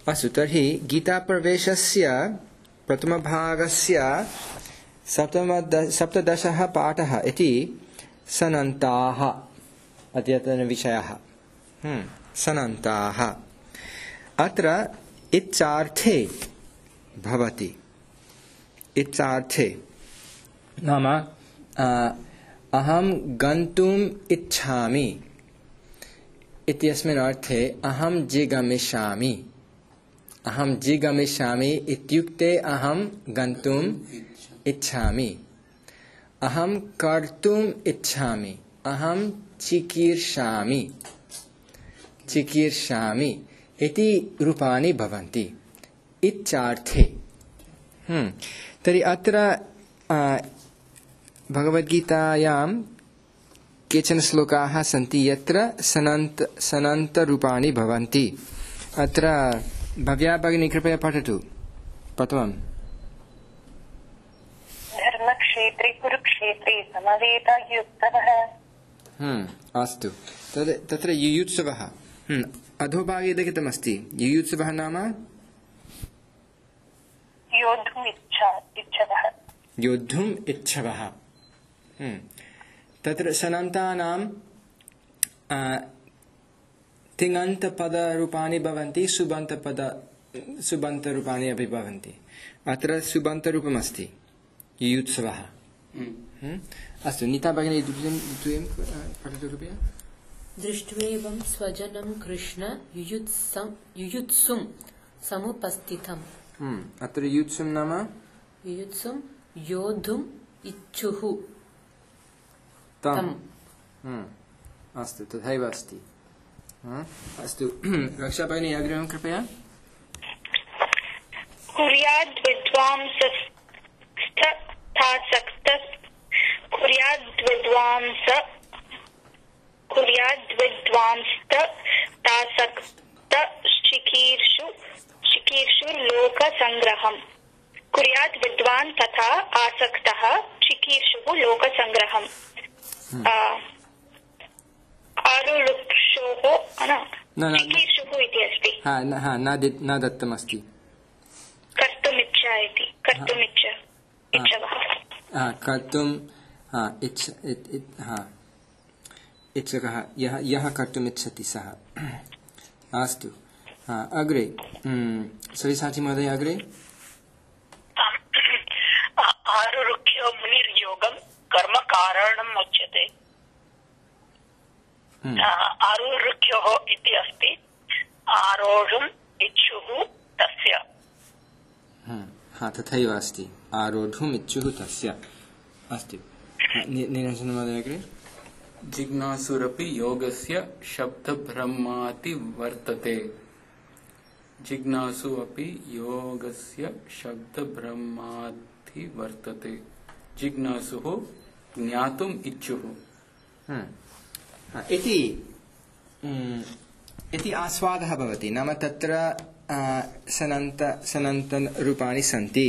अस्तु तर्हि गीताप्रवेशस्य प्रथमभागस्य सप्तदशः पाठः इति सनन्ताः अद्यतनविषयः। सनन्ताः अत्र इच्छार्थे भवति। इच्छार्थे नाम अहं गन्तुम् इच्छामि इत्यस्मिन् अर्थे अहं जिगमिष्यामि। अहं जिगमिष्यामि इत्युक्ते अहं गन्तुम् इच्छामि। अहं कर्तुम् इच्छामि। अहं चिकीर्षामि। चिकीर्षामि इति रूपाणि भवन्ति इच्छार्थे। तर्हि अत्र भगवद्गीतायां केचन श्लोकाः सन्ति यत्र सनन्तरूपाणि भवन्ति। अत्र भव्या भगिनी कृपया पठतु प्रथमम्। धर्मक्षेत्रे कुरुक्षेत्रे समवेतयुत्सवः। अस्तु तत्र युयुत्सवः अधोभागे लिखितमस्ति। युयुत्सवः नाम योद्धुम् इच्छवः। तत्र सनन्तानां तिङन्तपदरूपाणि भवन्ति, सुबन्तरूपाणि अपि भवन्ति। अत्र सुबन्तरूपमस्ति युयुत्सवः। अस्तु नीता भगिनी द्वितीयं पठतु कृपया। दृष्ट्वेवं स्वजनं कृष्ण युयुत्सुं समुपस्थितम्। अत्र युयुत्सुं नाम युयुत्सुं योद्धुम् इच्छुः तम्। अस्तु तथैव अस्ति। अस्तु रक्षा भगिनी अग्रिमं कृपया। लोकसंग्रहम्। कुर्यात् विद्वान् तथा आसक्तः चिकीर्षुः लोकसंग्रहम्। आरुरुक्षोः चिकीर्षुः इति अस्ति। न दत्तमस्ति। कर्तुमिच्छा इति। इच्छवः। कर्तुम् इच्छकः यः कर्तुम् इच्छति सः। अस्तु अग्रे सविसाची महोदय अग्रे। आरुरुक्षो मुनिर्योगं कर्म कारणम् उच्यते। आरुरुक्षोः इति अस्ति आरोढुम् इच्छुः तस्य। तथैव अस्ति आरोढुम् इच्छुः तस्य। अस्तु निरञ्जन महोदय अग्रे। जिज्ञासुरपि योगस्य शब्दब्रह्माति वर्तते। जिज्ञासु अपि योगस्य शब्दब्रह्माति वर्तते। जिज्ञासुः ज्ञातुम् इच्छुः। इति आस्वादः भवति। नाम तत्र सनन्तरूपाणि सन्ति।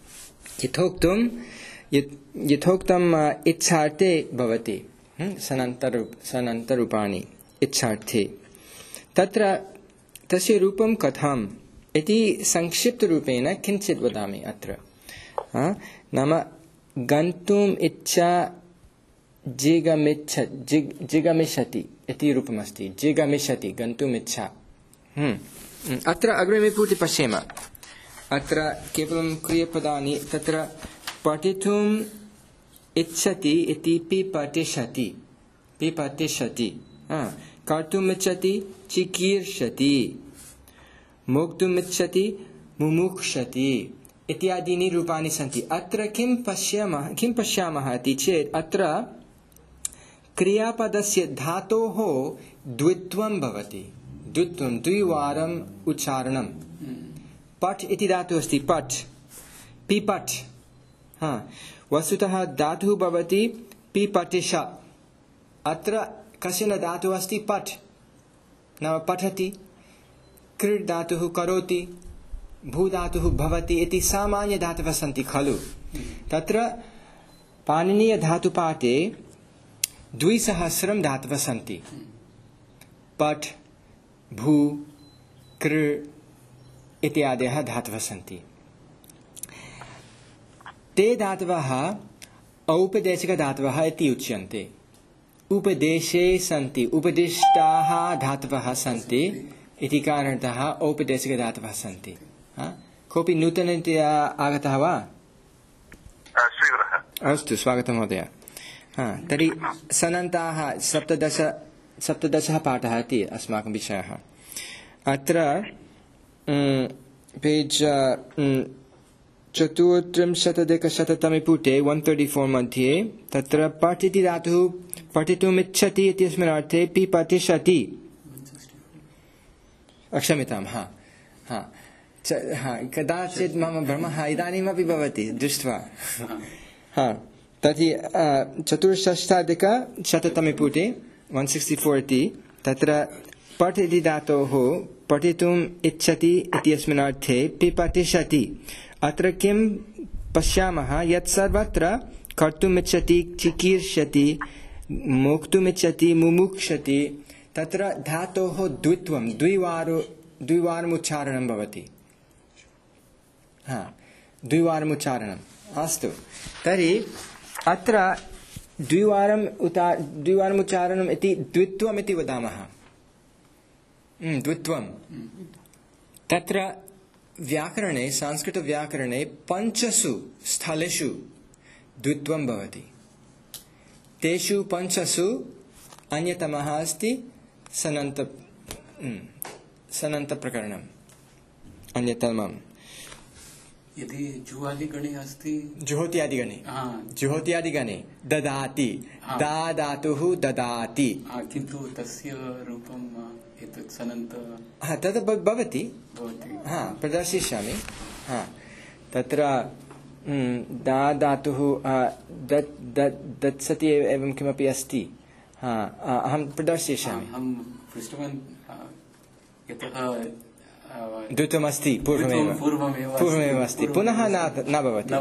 यथोक्तम् इच्छार्थे भवति सनन्तरूपाणि इच्छार्थे। तत्र तस्य रूपं कथम् इति संक्षिप्तरूपेण किञ्चित् वदामि अत्र। नाम गन्तुम् इच्छा जिगमिष्यति इति रूपमस्ति। जिगमिष्यति गन्तुम् इच्छा। अत्र अग्रिमे पूर्ति पश्येम। अत्र केवलं क्रियपदानि। तत्र पठितुम् इच्छति इति पिपठिष्यति। कर्तुम् इच्छति चिकीर्षति। मोक्तुम् इच्छति मुमुक्षति इत्यादीनि रूपाणि सन्ति। अत्र किं पश्यामः इति चेत् अत्र क्रियापदस्य धातोः द्वित्वं भवति। द्विवारम् उच्चारणं। पठ इति धातुः अस्ति। पठ पिपठ। वस्तुतः धातुः भवति पिपठिष। अत्र कश्चन धातुः अस्ति पठ नाम पठति। कृ धातुः करोति। भू धातुः भवति इति सामान्य धातवः सन्ति खलु। तत्र पाणिनीय धातुपाठे 2,000 धातवः सन्ति। पठ भू कृ इत्यादयः धातवः सन्ति। ते धातवः औपदेशिकधातवः इति उच्यन्ते। उपदेशे सन्ति, उपदिष्टाः धातवः सन्ति इति कारणतः औपदेशिकधातवः सन्ति। कोऽपि नूतनतया आगतः वा? अस्तु, स्वागतं महोदय। तर्हि सनन्ताः सप्तदशः पाठः इति अस्माकं विषयः। अत्र पेज् 34-100 पुटे 134 मध्ये तत्र पठ् इति धातुः पठितुमिच्छति इत्यस्मिन् अर्थे पिपठिष्यति। क्षम्यतां, कदाचित् मम भ्रमः इदानीमपि भवति दृष्ट्वा। तर्हि 64-100 पुटे 164 इति तत्र पठ् इति धातोः पठितुम् इच्छति इत्यस्मिन् अर्थे पिपठिष्यति। अत्र किं पश्यामः यत् सर्वत्र कर्तुमिच्छति, चिकीर्ष्यति, मोक्तुमिच्छति, मुमुक्षति तत्र धातोः द्वित्वं द्विवारम् उच्चारणं भवति। द्विवारम् उच्चारणम्। अस्तु, तर्हि अत्र द्विवारम् उच्चारणम् इति द्वित्वम् इति वदामः। द्वित्वं तत्र व्याकरणे, संस्कृतव्याकरणे 5 स्थलेषु द्वित्वं भवति। तेषु 5 अन्यतमः अस्ति सनन्तप्रकरणम्। अन्यतमम् यदि जुहादिगणे अस्ति, जुहोत्यादिगणे ददाति, दा धातुः ददाति, किन्तु तस्य रूपम् एतत् सनन्त तद् भवति। प्रदर्शयिष्यामि। तत्र दा धातुः दत्सति एवं किमपि अस्ति। अहं प्रदर्शयिष्यामि। अहं पृष्टवान् यतः द्वित्वमस्ति, पूर्वमेव अस्ति, पुनः न भवति।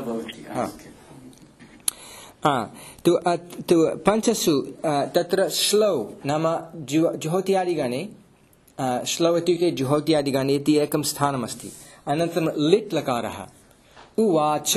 तु 5 तत्र श्लौ नाम जुहोत्यादिगणे, श्लौ इत्युक्ते जुहोत्यादिगणे इति एकं स्थानमस्ति। अनन्तरं लिट् लकारः उवाच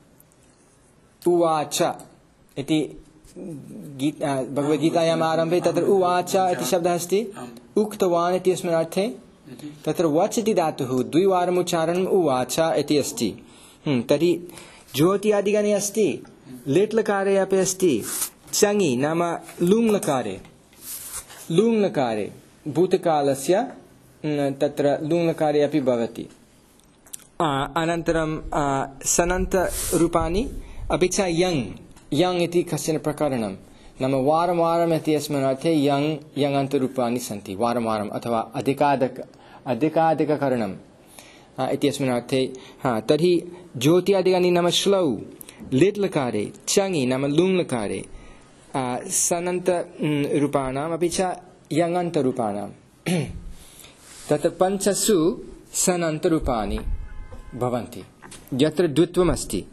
इति भगवद्गीतायाम् आरम्भे तत्र उवाच इति शब्दः अस्ति। उक्तवान् इत्यस्मिन् अर्थे तत्र वच् इति धातुः द्विवारम् उच्चारणम् उवाच इति अस्ति। तर्हि जुहोत्यादिगणे अस्ति, लिट् लकारे अपि अस्ति, चङि नाम लूङ्लकारे भूतकालस्य तत्र लूङ्लकारे अपि भवति। अनन्तरं सनन्तरूपाणि अपि च यङ् इति कश्चन प्रकरणं नाम वारं वारम् इति अस्मिन् अर्थे यङन्तरूपाणि सन्ति। वारं वारम् अथवा अधिकाधिककरणम् इत्यस्मिन् अर्थे। तर्हि ज्योत्यादिगानि नाम श्लौ, लिट् लकारे, चङि नाम लुङ्लकारे, सनन्तरूपाणाम् अपि च यङन्तरूपाणां तत्र 5 सनन्तरूपाणि भवन्ति यत्र द्वित्वमस्ति।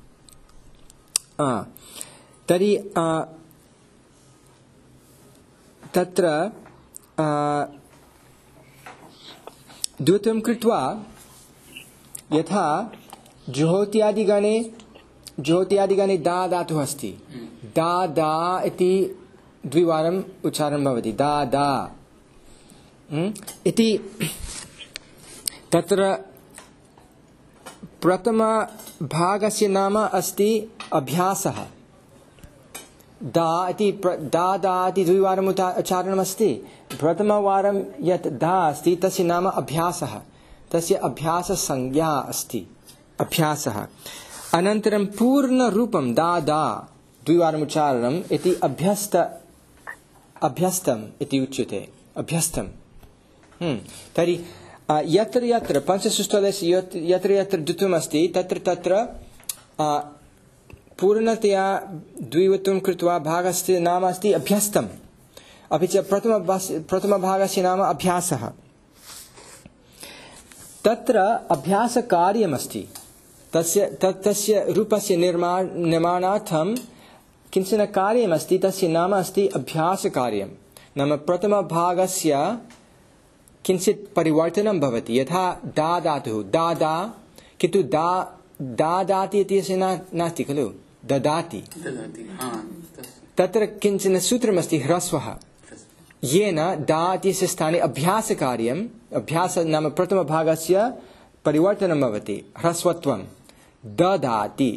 तर्हि तत्र द्वित्वं कृत्वा यथा जुहोत्यादिगणे दा धातुः अस्ति, दा इति द्विवारम् उच्चारणं भवति। दा इति तत्र प्रथमभागस्य नाम अस्ति अभ्यासः। दा इति द्विवारम् उच्चारणमस्ति। प्रथमवारं यत् दा अस्ति तस्य नाम अभ्यासः, तस्य अभ्याससंज्ञा अस्ति अभ्यासः। अनन्तरं पूर्णरूपं दा द्विवारम् उच्चारणम् इति अभ्यस्तम् इति उच्यते। अभ्यस्तम्। तर्हि यत्र यत्र 5 स्थलेषु यत्र यत्र द्वित्वमस्ति तत्र पूर्णतया द्वित्वं कृत्वा भागस्य नाम अस्ति अभ्यस्तम्। अपि च प्रथमभागस्य नाम अभ्यासः। तत्र अभ्यासकार्यमस्ति। तस्य रूपस्य निर्माणार्थं किञ्चन कार्यमस्ति, तस्य नाम अस्ति अभ्यासकार्यं। नाम प्रथमभागस्य किञ्चित् परिवर्तनं भवति यथा दा धातुः दा किन्तु दाति इत्यस्य नास्ति खलु ददाति तत्र किञ्चन सूत्रमस्ति ह्रस्वः येन दा इत्यस्य स्थाने अभ्यासकार्यम् अभ्यास नाम प्रथमभागस्य परिवर्तनं भवति ह्रस्वत्वं ददाति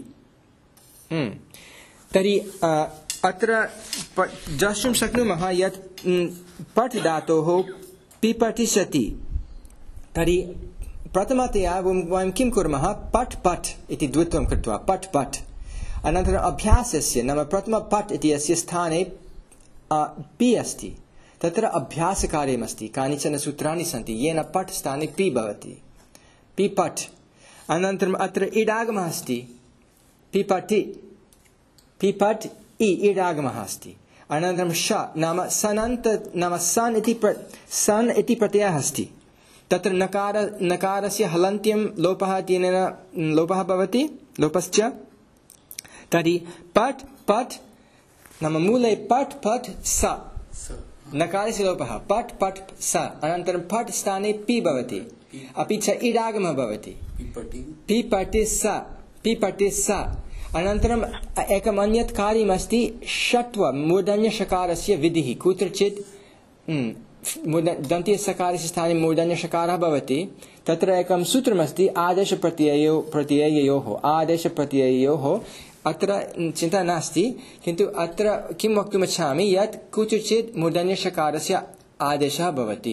तर्हि अत्र द्रष्टुं शक्नुमः यत् पठ् धातोः पिपठिष्यति तर्हि प्रथमतया वयं किं कुर्मः पठ् पठ् इति द्वित्वं कृत्वा पठ् पठ् अनन्तरम् अभ्यासस्य नाम प्रथम पठ् इति अस्य स्थाने पि अस्ति तत्र अभ्यासकार्यमस्ति कानिचन सूत्राणि सन्ति येन पठ् स्थाने पि भवति पि पठ् अनन्तरम् अत्र इडागमः अस्ति पिपठि पिपठ् इडागमः अस्ति अनन्तरं श नाम सनन्त नाम सन् इति प्रत्ययः अस्ति तत्र नकारस्य हलन्त्यं लोपः इत्यनेन लोपः भवति लोपश्च तर्हि पठ् पठ् नाम मूले पठ् पठ् स नकारस्य लोपः पठ् पठ् स अनन्तरं पठ् स्थाने पि भवति अपि च इडागमः भवति पिपठि स अनन्तरम् एकम् अन्यत् कार्यमस्ति षत्व मूर्धन्यषकारस्य विधिः कुत्रचित् दन्त्यसकारस्य स्थाने मूर्धन्यषकारः भवति तत्र एकं सूत्रमस्ति आदेशप्रत्यययोः अत्र चिन्ता नास्ति किन्तु अत्र किं वक्तुमिच्छामि यत् कुत्रचित् मूर्धन्यषकारस्य आदेशः भवति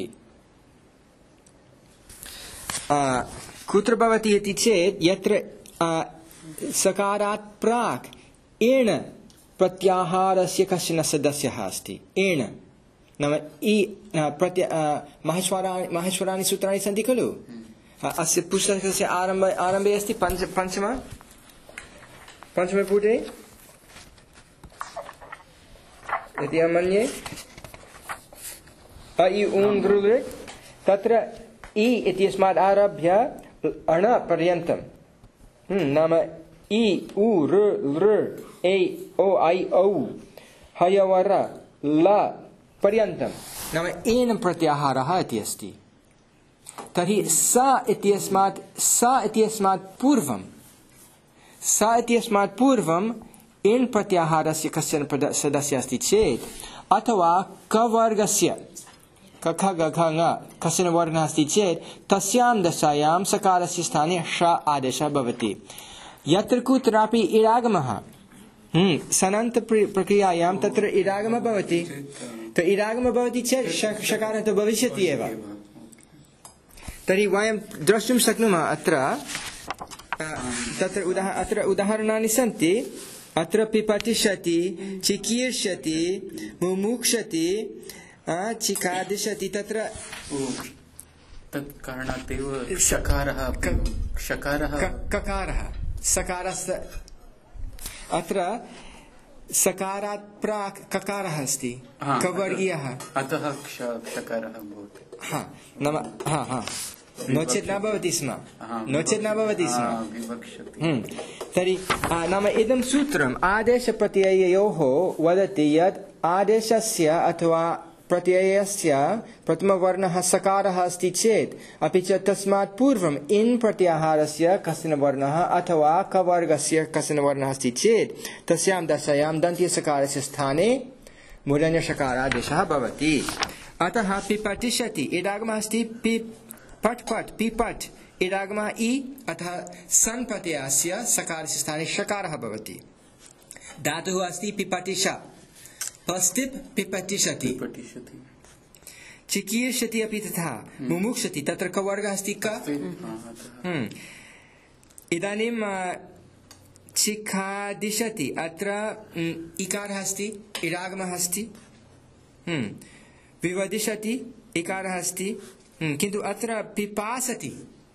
कुत्र भवति इति चेत् यत्र सकारात् प्राक् एण प्रत्याहारस्य कश्चन सदस्यः अस्ति एण नाम माहेश्वराणि सूत्राणि सन्ति खलु अस्य पुस्तकस्य आरम्भे अस्ति पञ्चमे पुटे इति अहं मन्ये अ इ ऊन् ऋ तत्र इ इत्यस्मात् आरभ्य अण पर्यन्तं नाम इ उ ऋ ए ओ ऐ औ हयवर ल पर्यन्तं नाम एन प्रत्याहारः इति अस्ति तर्हि स इत्यस्मात् पूर्वम् एन प्रत्याहारस्य कश्चन सदस्यः अस्ति चेत् अथवा कवर्गस्य कख गघ ङ कश्चन वर्णः अस्ति चेत् तस्यां दशायां सकारस्य स्थाने ष आदेशः भवति यत्र कुत्रापि इडागमः सनन्त प्रक्रियायां तत्र इडागमः भवति तो इडागमः भवति चेत् षकारः तु भविष्यति एव तर्हि वयं द्रष्टुं शक्नुमः अत्र उदाहरणानि सन्ति अत्र पिपठिष्यति चिकीर्ष्यति मुमुक्षति चिकादिशति तत्र तत्कारणादेव षकारः ककारः सकारस्य अत्र सकारात् प्राक् ककारः अस्ति कवर्गीयः अतः षकारः भवति नाम नो चेत् न भवति स्म तर्हि नाम इदं सूत्रम् आदेशप्रत्यययोः वदति यत् आदेशस्य अथवा प्रत्ययस्य प्रथमवर्णः सकारः अस्ति चेत् अपि च तस्मात् पूर्वम् इन् प्रत्याहारस्य कश्चन वर्णः अथवा कवर्गस्य कश्चन वर्णः अस्ति चेत् तस्यां दशायां दन्त्यसकारस्य स्थाने मूर्धन्यषकारादेशः भवति अतः पिपठिष्यति इडागमः अस्ति पठ् पठ् पिपठ् इडागमः इ अतः सन् प्रत्ययस्य सकारस्य स्थाने षकारः भवति धातुः अस्ति पिपठिष पस्तिप् पिपठिष्यति चिकीर्ष्यति अपि तथा मुमुक्षति तत्र कवर्गः अस्ति क इदानीं चिखादिशति अत्र इकारः अस्ति इडागमः अस्ति विवदिशति इकारः अस्ति किन्तु अत्र पिपासति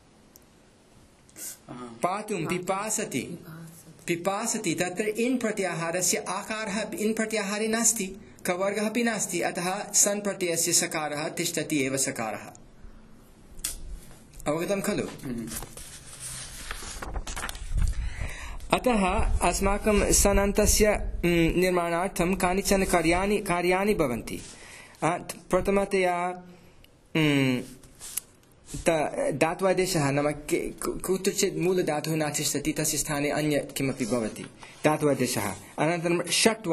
पातुं पिपासति तत्र इन् प्रत्याहारस्य आकारः इन् प्रत्याहारे नास्ति कवर्गः अपि नास्ति अतः सन् प्रत्ययस्य सकारः तिष्ठति एव सकारः अवगतं खलु अतः अस्माकं सनन्तस्य निर्माणार्थं कानिचन कार्याणि भवन्ति प्रथमतया धात्वादेशः नाम कुत्रचित् मूलधातुः न तिष्ठति तस्य स्थाने अन्य किमपि भवति धात्वादेशः। अनन्तरं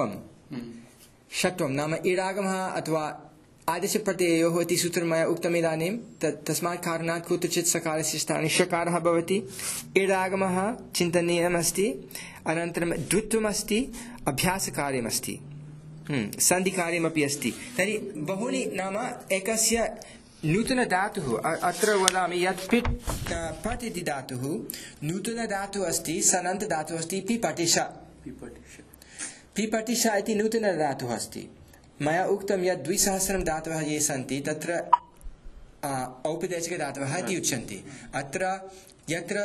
षट्वं नाम इडागमः अथवा आदेशप्रत्ययोः इति सूत्रं मया उक्तम् इदानीं। तस्मात् कारणात् कुत्रचित् सकारस्य स्थाने षकारः भवति। इडागमः चिन्तनीयमस्ति। अनन्तरं द्वित्वमस्ति, अभ्यासकार्यमस्ति, सन्धिकार्यमपि अस्ति। तर्हि बहूनि नाम एकस्य नूतनधातुः अत्र वदामि यत् पट् इति धातुः नूतनधातुः अस्ति, सनन्तधातुः अस्ति पिपटिष इति नूतनधातुः अस्ति। मया उक्तं यत् 2000 धातवः ये सन्ति तत्र औपदेशिकधातवः इति उच्यन्ते। अत्र यत्र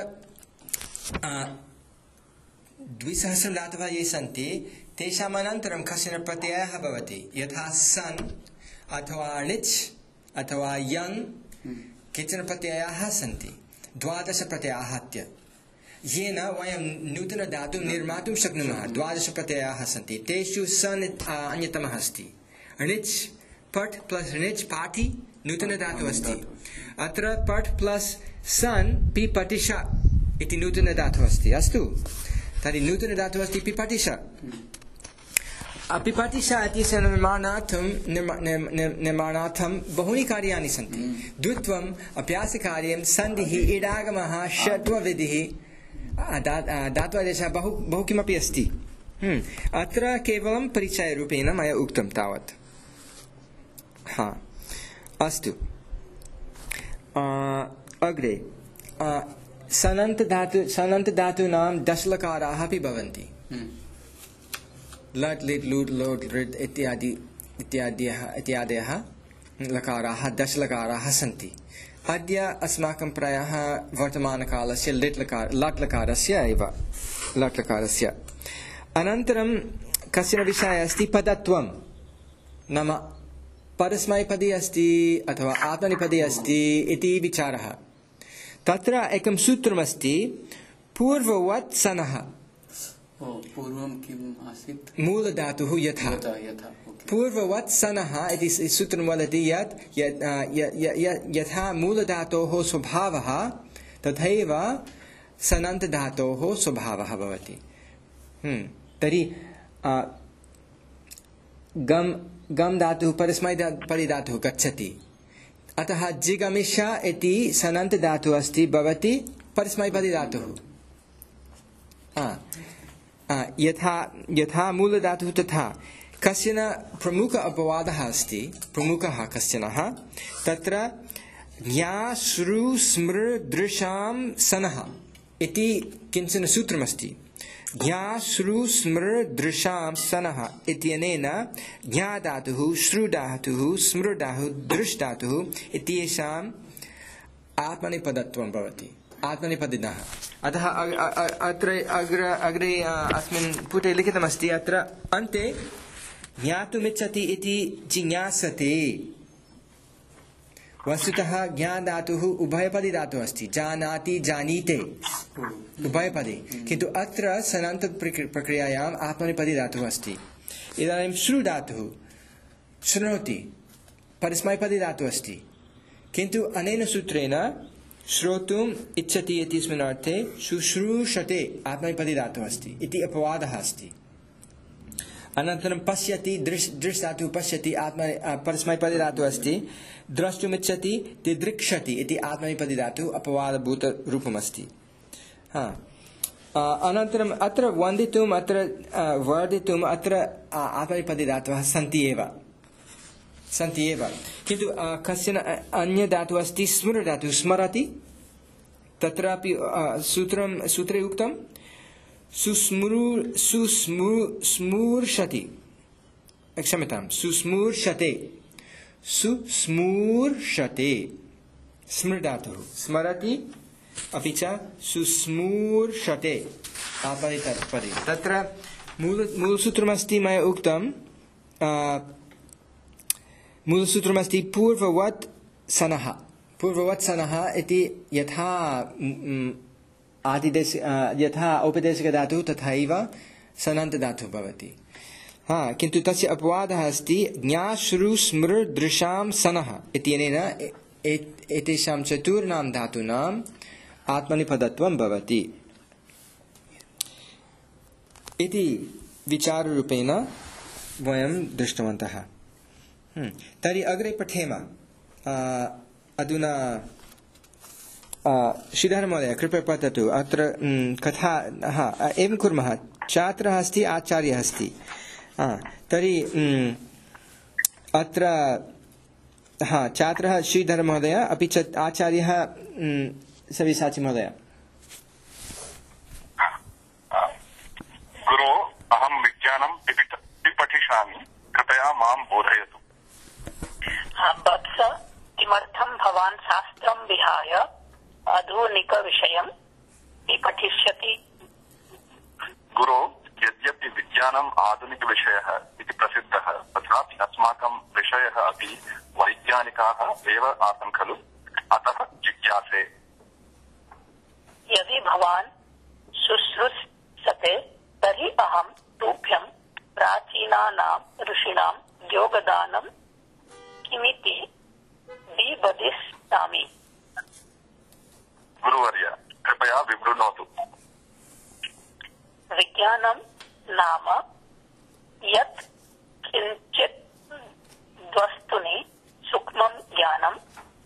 2000 धातवः ये सन्ति तेषाम् अनन्तरं कश्चन प्रत्ययः भवति, यथा सन् अथवा णिच् अथवा यङ्। केचन प्रत्ययाः सन्ति 12 प्रत्ययाः येन वयं नूतनधातुं निर्मातुं शक्नुमः। 12 प्रत्ययाः सन्ति, तेषु सन् अन्यतमः अस्ति। णिच् पट् प्लस् णिच् पाठि नूतनधातुः अस्ति। अत्र पट् प्लस् सन् पिपटिष इति नूतनधातुः अस्ति। अस्तु, तर्हि नूतनधातुः अस्ति पिपटिष। पिपटिष इत्यस्य निर्माणार्थं बहूनि कार्याणि सन्ति। द्वित्वम्, अभ्यासकार्यं, सन्धिः, इडागमः, षट्वविधिः, धात्वादेशः, बहु किमपि अस्ति। अत्र केवलं परिचयरूपेण मया उक्तं तावत्। अस्तु, अग्रे सनन्तधातूनां दशलकाराः अपि भवन्ति। लट् लिट् लुट् लोट् लृट् इत्यादयः लकाराः दशलकाराः सन्ति। अद्य अस्माकं प्रायः वर्तमानकालस्य लट् लकारस्य एव लट् लकारस्य। अनन्तरं कश्चन विषयः अस्ति पदत्वं, नाम परस्मैपदी अस्ति अथवा आत्मनेपदी अस्ति इति विचारः। तत्र एकं सूत्रमस्ति, पूर्ववत् सनः। पूर्वं किम् आसीत्? मूलधातुः यथा पूर्ववत् सनः इति सूत्रं वदति यत् यथा मूलधातोः स्वभावः तथैव सनन्तधातोः स्वभावः भवति। तर्हि गम धातुः परस्मैपदी धातुः गच्छति, अतः जिगमिष इति सनन्तधातुः अस्ति, भवति परस्मैपदी धातुः। यथा मूलधातुः तथा कश्चन प्रमुख अपवादः अस्ति, प्रमुखः कश्चनः, तत्र ज्ञा श्रु स्मृ दृशां सनः इति किञ्चन सूत्रमस्ति। ज्ञा श्रु स्मृ दृशां सनः इत्यनेन ज्ञाधातुः, श्रुधातुः, स्मृधातुः, दृष्धातुः इत्येषाम् आत्मनेपदत्वं भवति, आत्मनेपदिनः। अतः अग्रे अस्मिन् पुटे लिखितमस्ति, अत्र अन्ते ज्ञातुमिच्छति इति जिज्ञासते। वस्तुतः ज्ञाधातुः उभयपदी धातुः अस्ति, जानाति जानीते उभयपदी, किन्तु अत्र सनन्त प्रक्रियायाम् आत्मनेपदी धातुः अस्ति। इदानीं श्रुधातुः शृणोति परस्मैपदी धातुः अस्ति, किन्तु अनेन सूत्रेण श्रोतुम् इच्छति इत्यस्मिन् अर्थे शुश्रूषते आत्मनेपदी धातुः अस्ति इति अपवादः अस्ति। अनन्तरं पश्यति, दृश् धातुः पश्यति परस्मैपदी धातुः अस्ति। द्रष्टुमिच्छति दिदृक्षति इति आत्मनेपदी धातुः अपवादभूतरूपमस्ति। अनन्तरम् अत्र वन्दितुम्, अत्र वर्धितुम् अत्र आत्मनेपदी धातवः सन्ति एव, किन्तु कश्चन अन्य धातुः अस्ति स्मृ धातुः, स्मरति। तत्रापि सूत्रे उक्तं सुस्मूर्षति, क्षम्यतां, सुस्मूर्षते स्मृ धातुः, स्मरति अपि च सुस्मूर्षते आत्मनेपदी। तत्र मूलसूत्रमस्ति, मया उक्तं मूलसूत्रमस्ति पूर्ववत् सनः। पूर्ववत् सनः इति यथा औपदेशिकधातुः तथैव सनन्तधातुः भवति। किन्तु तस्य अपवादः अस्ति ज्ञा श्रु स्मृ दृशां सनः इत्यनेन एतेषां चतुर्णां धातूनाम् आत्मनेपदत्वं भवति इति विचाररूपेण वयं दृष्टवन्तः। तर्हि अग्रे पठेम। अधुना श्रीधर महोदय कृपया पठतु। अत्र कथा एवं कुर्मः। छात्रः अस्ति, आचार्यः अस्ति। तर्हि अत्र छात्रः श्रीधर महोदय, अपि च आचार्यः सव्यसाची महोदय। गुरु, अहं विज्ञानं पठिष्यामि, कृपया मां बोधयतु। वत्स, किमर्थं भवान् शास्त्रं विहाय आधुनिकविषयं पठिष्यति? गुरु, यद्यपि विज्ञानम् आधुनिकविषयः इति प्रसिद्धः, तथापि अस्माकं विषयः अपि वैज्ञानिकाः एव आसन् खलु, अतः जिज्ञासे। यदि भवान् शुश्रूषते तर्हि अहं तुभ्यं प्राचीनानां ऋषीणां योगदानं किमिति विवदिष्यामि। गुरुवर्य, कृपया विवृणोतु। विज्ञानं नाम यत् किञ्चित् वस्तुनि सूक्ष्मं ज्ञानं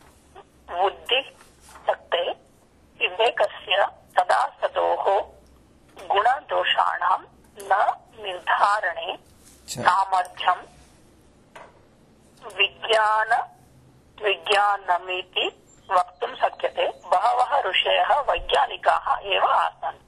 बुद्धिशक्ते विवेकस्य सदा सदोः गुणदोषाणां न निर्धारणे सामर्थ्यं विज्ञानमिति वक्तुं शक्यते। बहवः ऋषयः वैज्ञानिकाः एव आसन्।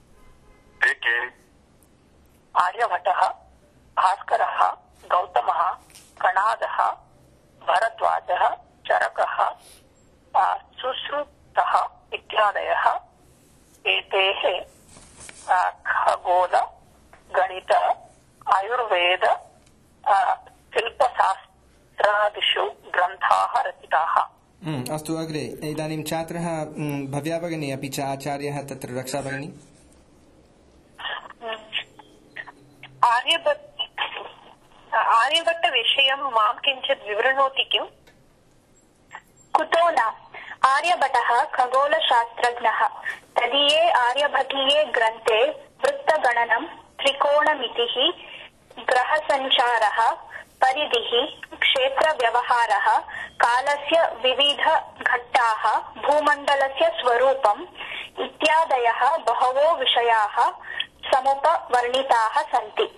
आर्यभट्टः, भास्करः, गौतमः, कणादः, भरद्वाजः, चरकः, सुश्रुतः इत्यादयः एतेः खगोल, गणित, आयुर्वेद, शिल्पशास्त्रादिषु ग्रन्थाः रचिताः। अस्तु, अग्रे इदानीं छात्रः भव्या भगिनी, अपि च आचार्यः तत्र रक्षा भगिनी। आर्यभट्टविषयं मां किञ्चित् विवृणोति किम्? कुतो न? आर्यभट्टः खगोलशास्त्रज्ञः। तदीये आर्यभटीये ग्रन्थे वृत्तगणनं, त्रिकोणमितिः, ग्रहसञ्चारः, परिधिः, क्षेत्रव्यवहारः, कालस्य विविधघट्टाः, भूमण्डलस्य स्वरूपम् इत्यादयः बहवो विषयाः समुपवर्णिताः सन्ति।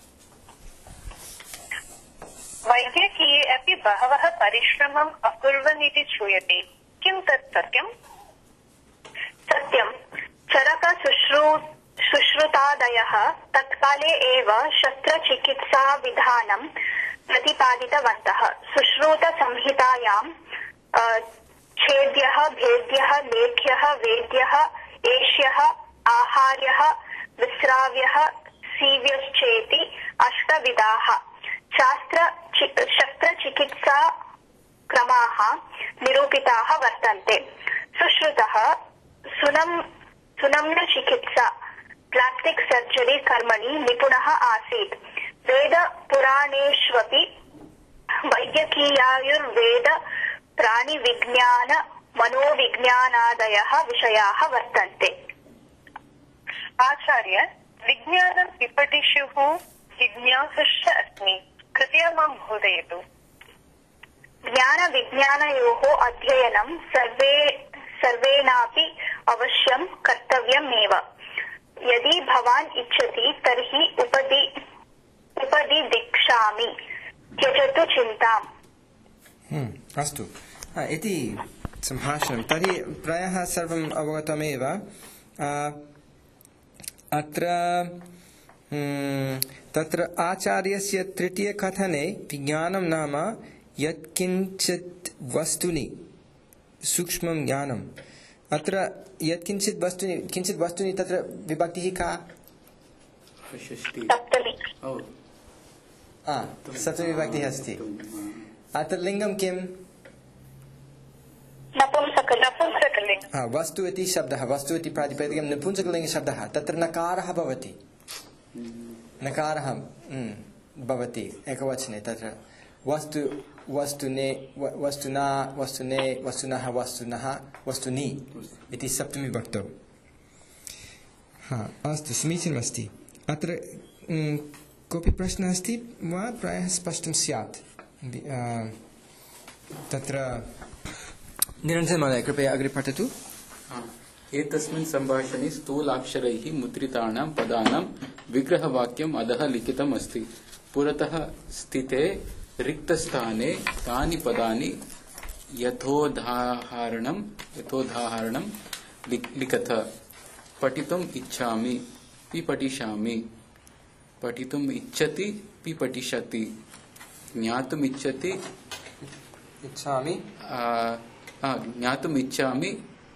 वैद्यकीये अपि बहवः परिश्रमम् अकुर्वन् इति श्रूयते। किं तत् सत्यम्? सत्यम्। चरकशुश्रुतादयः तत्काले एव शस्त्रचिकित्साविधानं प्रतिपादितवन्तः। सुश्रुतसंहितायां छेद्यः, भेद्यः, लेख्यः, वेद्यः, एष्यः, आहार्यः, विस्राव्यः, सीव्यश्चेति अष्टविधाः शस्त्रचिकित्सा क्रमाः निरूपिताः वर्तन्ते। सुश्रुतः सुनम्नचिकित्सा प्लास्टिक सर्जरी कर्मणि निपुणः आसीत्। वेदपुराणेष्वपि वैद्यकीयायुर्वेद, प्राणिविज्ञान, मनोविज्ञानादयः विषयाः वर्तन्ते। आचार्य, विज्ञानं विपठिष्युः जिज्ञासुश्च अस्मि, कृपया मां बोधयतु। ज्ञानविज्ञानयोः अध्ययनं सर्वेणापि अवश्यं कर्तव्यमेव। यदि भवान् इच्छति तर्हि उपदिदिक्षामि, त्यजतु चिन्ताम्। अस्तु, इति सम्भाषणं। तर्हि प्रायः सर्वम् अवगतमेव। अत्र तत्र आचार्यस्य तृतीयकथने विज्ञानं नाम यत्किञ्चित् वस्तुनि सूक्ष्मं ज्ञानम्। अत्र यत्किञ्चित् वस्तुनि, किञ्चित् वस्तुनि, तत्र विभक्तिः का? सप्तमी विभक्तिः अस्ति। अत्र लिङ्गं किम्? वस्तु इति शब्दः, वस्तु इति प्रातिपदिकं नपुंसकलिङ्गशब्दः। तत्र नकारः भवति, नकारः भवति एकवचने। तत्र वस्तु वस्तुने वस्तुना वस्तुने वस्तुनः वस्तुनः वस्तुनि इति सप्तमी विभक्तौ। अस्तु, समीचीनमस्ति। अत्र कोऽपि प्रश्नः अस्ति वा? प्रायः स्पष्टं स्यात्। तत्र निरञ्जन महोदय कृपया अग्रे पठतु। एतस्मिन् सम्भाषणे स्थूलाक्षरैः मुद्रितानां पदानां विग्रहवाक्यम् अधः लिखितम् अस्ति। पुरतः स्थिते रिक्तस्थाने तानि पदानि यथोदाहरणं लिखत। पठितुम् इच्छामि, पिपठिष्यामि। पठितुम् इच्छति, पिपठिष्यति। ज्ञातुम् इच्छति, इच्छामि, ज्ञातुम् इच्छामि।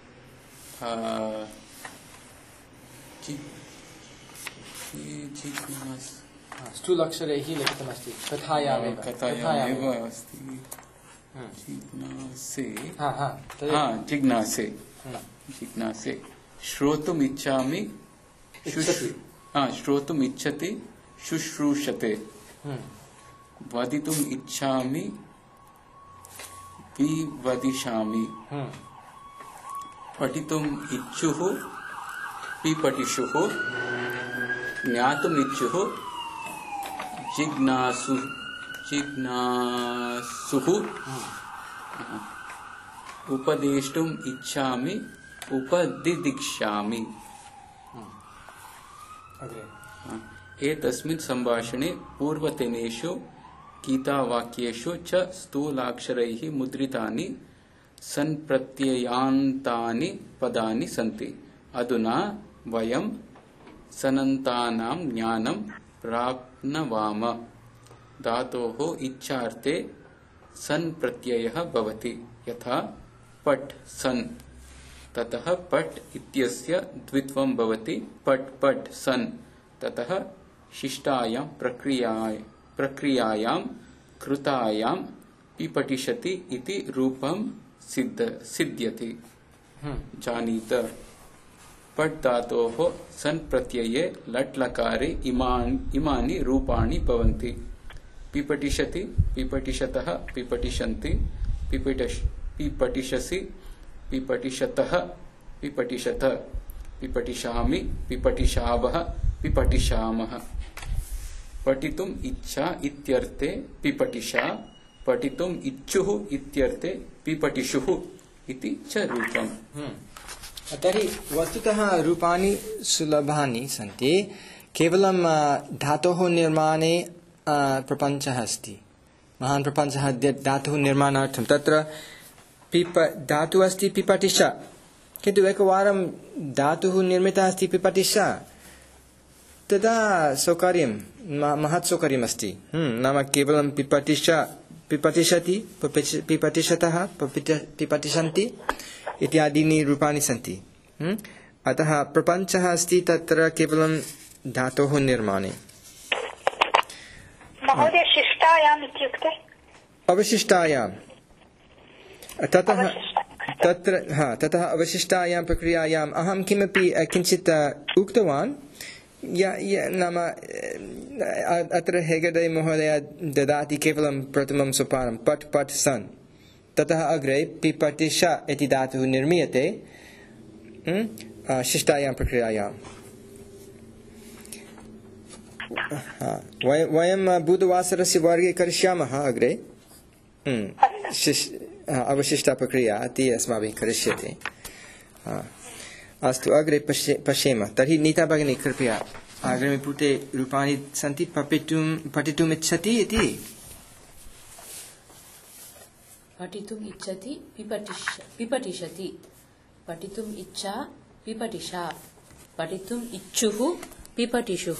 स्थूलाक्षरैः लिखितमस्ति। कथायामेव अस्ति। जिज्ञासे। श्रोतुम् इच्छामि, श्रोतुम् इच्छति, शुश्रूषते। वदितुम् इच्छामि, विवदिष्यामि। पठितुम् इच्छुः, पिपठिषुः। ज्ञातुम् इच्छुः, जिज्ञासुः। उपदेष्टुम् इच्छामि, उपदिदिक्ष्यामि। एतस्मिन् सम्भाषणे पूर्वतनेषु गीतावाक्येषु च स्थूलाक्षरैः मुद्रितानि सन्प्रत्ययान्तानि पदानि सन्ति। अधुना वयं सनन्तानां ज्ञानं प्राप्नवाम। धातोः इच्छार्थे सन् प्रत्ययः भवति। यथा पठ सन्, ततः पठ इत्यस्य द्वित्वं भवति पठ पठ सन्। ततः शिष्टायां प्रक्रियायां कृतायां पिपठिष्यति इति रूपं सिद्ध्यति। जानीत। पठ धातोः सन् प्रत्यये लट् लकारे इमानि रूपाणि भवन्ति। पिपठिष्यति, पिपठिष्यतः, पिपठिष्यन्ति, पिपठिष्यसि, पिपठिष्यतः, पिपठिष्यत, पिपठिष्यामि, पिपठिष्यावः, पिपठिष्यामः। पठितुम् इच्छा इत्यर्थे पिपठिषा, पठितुम् इच्छुः इत्यर्थे पिपठिषुः इति च रूपम्। तर्हि वस्तुतः रूपाणि सुलभानि सन्ति। केवलं धातोः निर्माणे प्रपञ्चः अस्ति। महान् प्रपञ्चः धातुः निर्माणार्थं। तत्र धातुः अस्ति पिपठिषा, किन्तु एकवारं धातुः निर्मितः अस्ति पिपठिषा, तदा सौकर्यं, महत् सौकर्यमस्ति। नाम केवलं पिपठिष्यति, पिपठिष्यतः, पिपठिष्यन्ति इत्यादीनि रूपाणि सन्ति। अतः प्रपञ्चः अस्ति तत्र केवलं धातोः निर्माणे। महोदय, शिष्टायाम् इत्युक्ते अवशिष्टायां, ततः अवशिष्टायां प्रक्रियायाम् अहं किमपि किञ्चित् उक्तवान्। नाम अत्र हेगडे महोदय ददाति केवलं प्रथमं सोपानं पठ पठ सन्। ततः अग्रे पिपठिष इति धातुः निर्मीयते शिष्टायां प्रक्रियायां। वयं बुधवासरस्य वर्गे करिष्यामः अग्रे। अवशिष्टा प्रक्रिया इति अस्माभिः करिष्यते। अस्तु, अग्रे पश्येम। तर्हि नीता भगिनी कृपया अग्रिमपुटे रूपाणि सन्ति। पठितुम् इच्छति इति। पठितुम् इच्छति, पिपठिष्यति। पठितुम् इच्छा, पिपठिषा। पठितुम् इच्छुः, पिपठिषुः।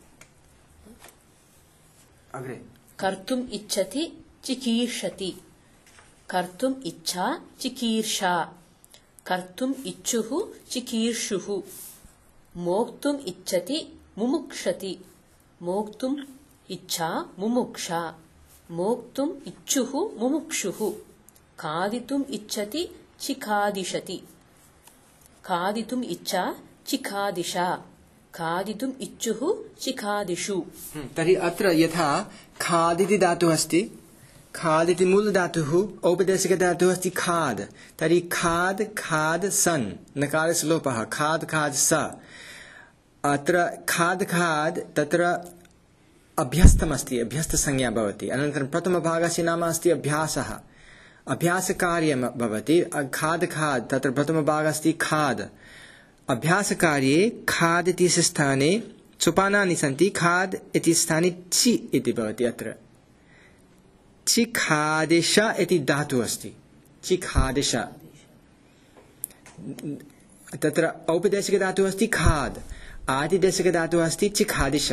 अग्रे कर्तुम् इच्छति, चिकीर्षति। कर्तुम् इच्छा, चिकीर्षा। कर्तुम् इच्छुः, चिकीर्षुः। मोक्तुम् इच्छति, मुमुक्षति। मोक्तुम् इच्छा, मुमुक्षा। मोक्तुम् इच्छुः, मुमुक्षुः। खादितुम् इच्छति, चिखादिशति। खादितुम् इच्छा, चिखादिशा। खादितुम् इच्छुः, चिखादिषु। तर्हि अत्र यथा खादिति धातुः अस्ति, खाद् इति मूलधातुः औपदेशिकधातुः अस्ति खाद् तर्हि खाद् खाद् सन् नकारस्य लोपः खाद् खाद् स अत्र खाद् खाद् तत्र अभ्यस्तमस्ति अभ्यस्तसंज्ञा भवति अनन्तरं प्रथमभागस्य नाम अस्ति अभ्यासः अभ्यासकार्यं भवति खाद् खाद् तत्र प्रथमभागः अस्ति खाद् अभ्यासकार्ये खाद् इत्यस्य स्थाने सोपानानि सन्ति खाद् इति स्थाने चि इति भवति अत्र चिखादिश इति धातुः अस्ति चिखादिश तत्र औपदेशिकधातुः अस्ति खाद् आदिदेशिकधातुः अस्ति चिखादिश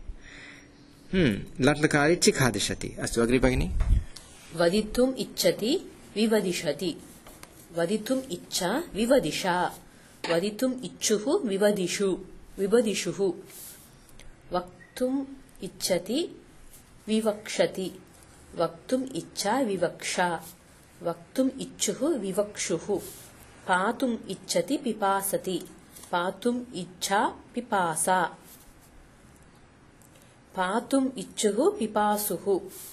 लट्लकारे चिखादिशति अस्तु अग्रे भगिनि वदितुम् इच्छति विवदिशति वदितुम् इच्छा विवदिशा वदितुम् इच्छुः विवदिषु विवदिषुः वक्तुम् इच्छति विवक्षति वक्तुम् इच्छा विवक्षा वक्तुम् इच्छुः विवक्षुः पातुम् इच्छति पिपासति पातुम् इच्छा पिपासा पातुम् इच्छुः पिपासुः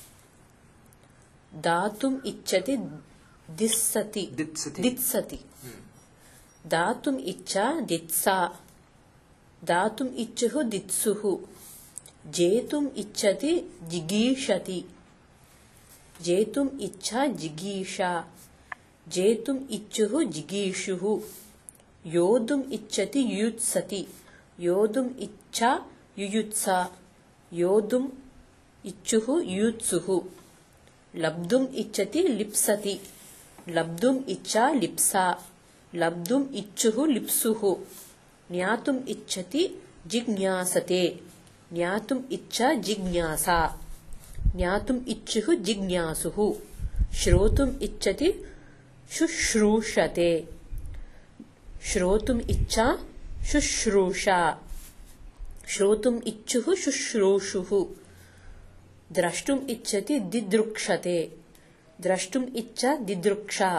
दातुम् इच्छति दित्सति दित्सति दातुम् इच्छा दित्सा दातुम् इच्छुः दित्सुः जेतुम् इच्छति जिगीषति जेतुम् इच्छा जिगीषा जेतुम् इच्छुः जिगीषुः योद्धुम् इच्छति युयुत्सति योद्धुम् इच्छा युयुत्सा योद्धुम् इच्छुः युयुत्सुः लब्धुम् इच्छति लिप्सति लब्धुम् इच्छा लिप्सा लब्धुम् इच्छुः लिप्सुः ज्ञातुम् इच्छति जिज्ञासते ज्ञातुम् इच्छा जिज्ञासा ज्ञातुम् इच्छुः जिज्ञासुः श्रोतुम् इच्छति शुश्रूषते श्रोतुम् इच्छा शुश्रूषा श्रोतुम् इच्छुः शुश्रूषुः द्रष्टुम् इच्छति दिदृक्षते द्रष्टुम् इच्छा दिदृक्षा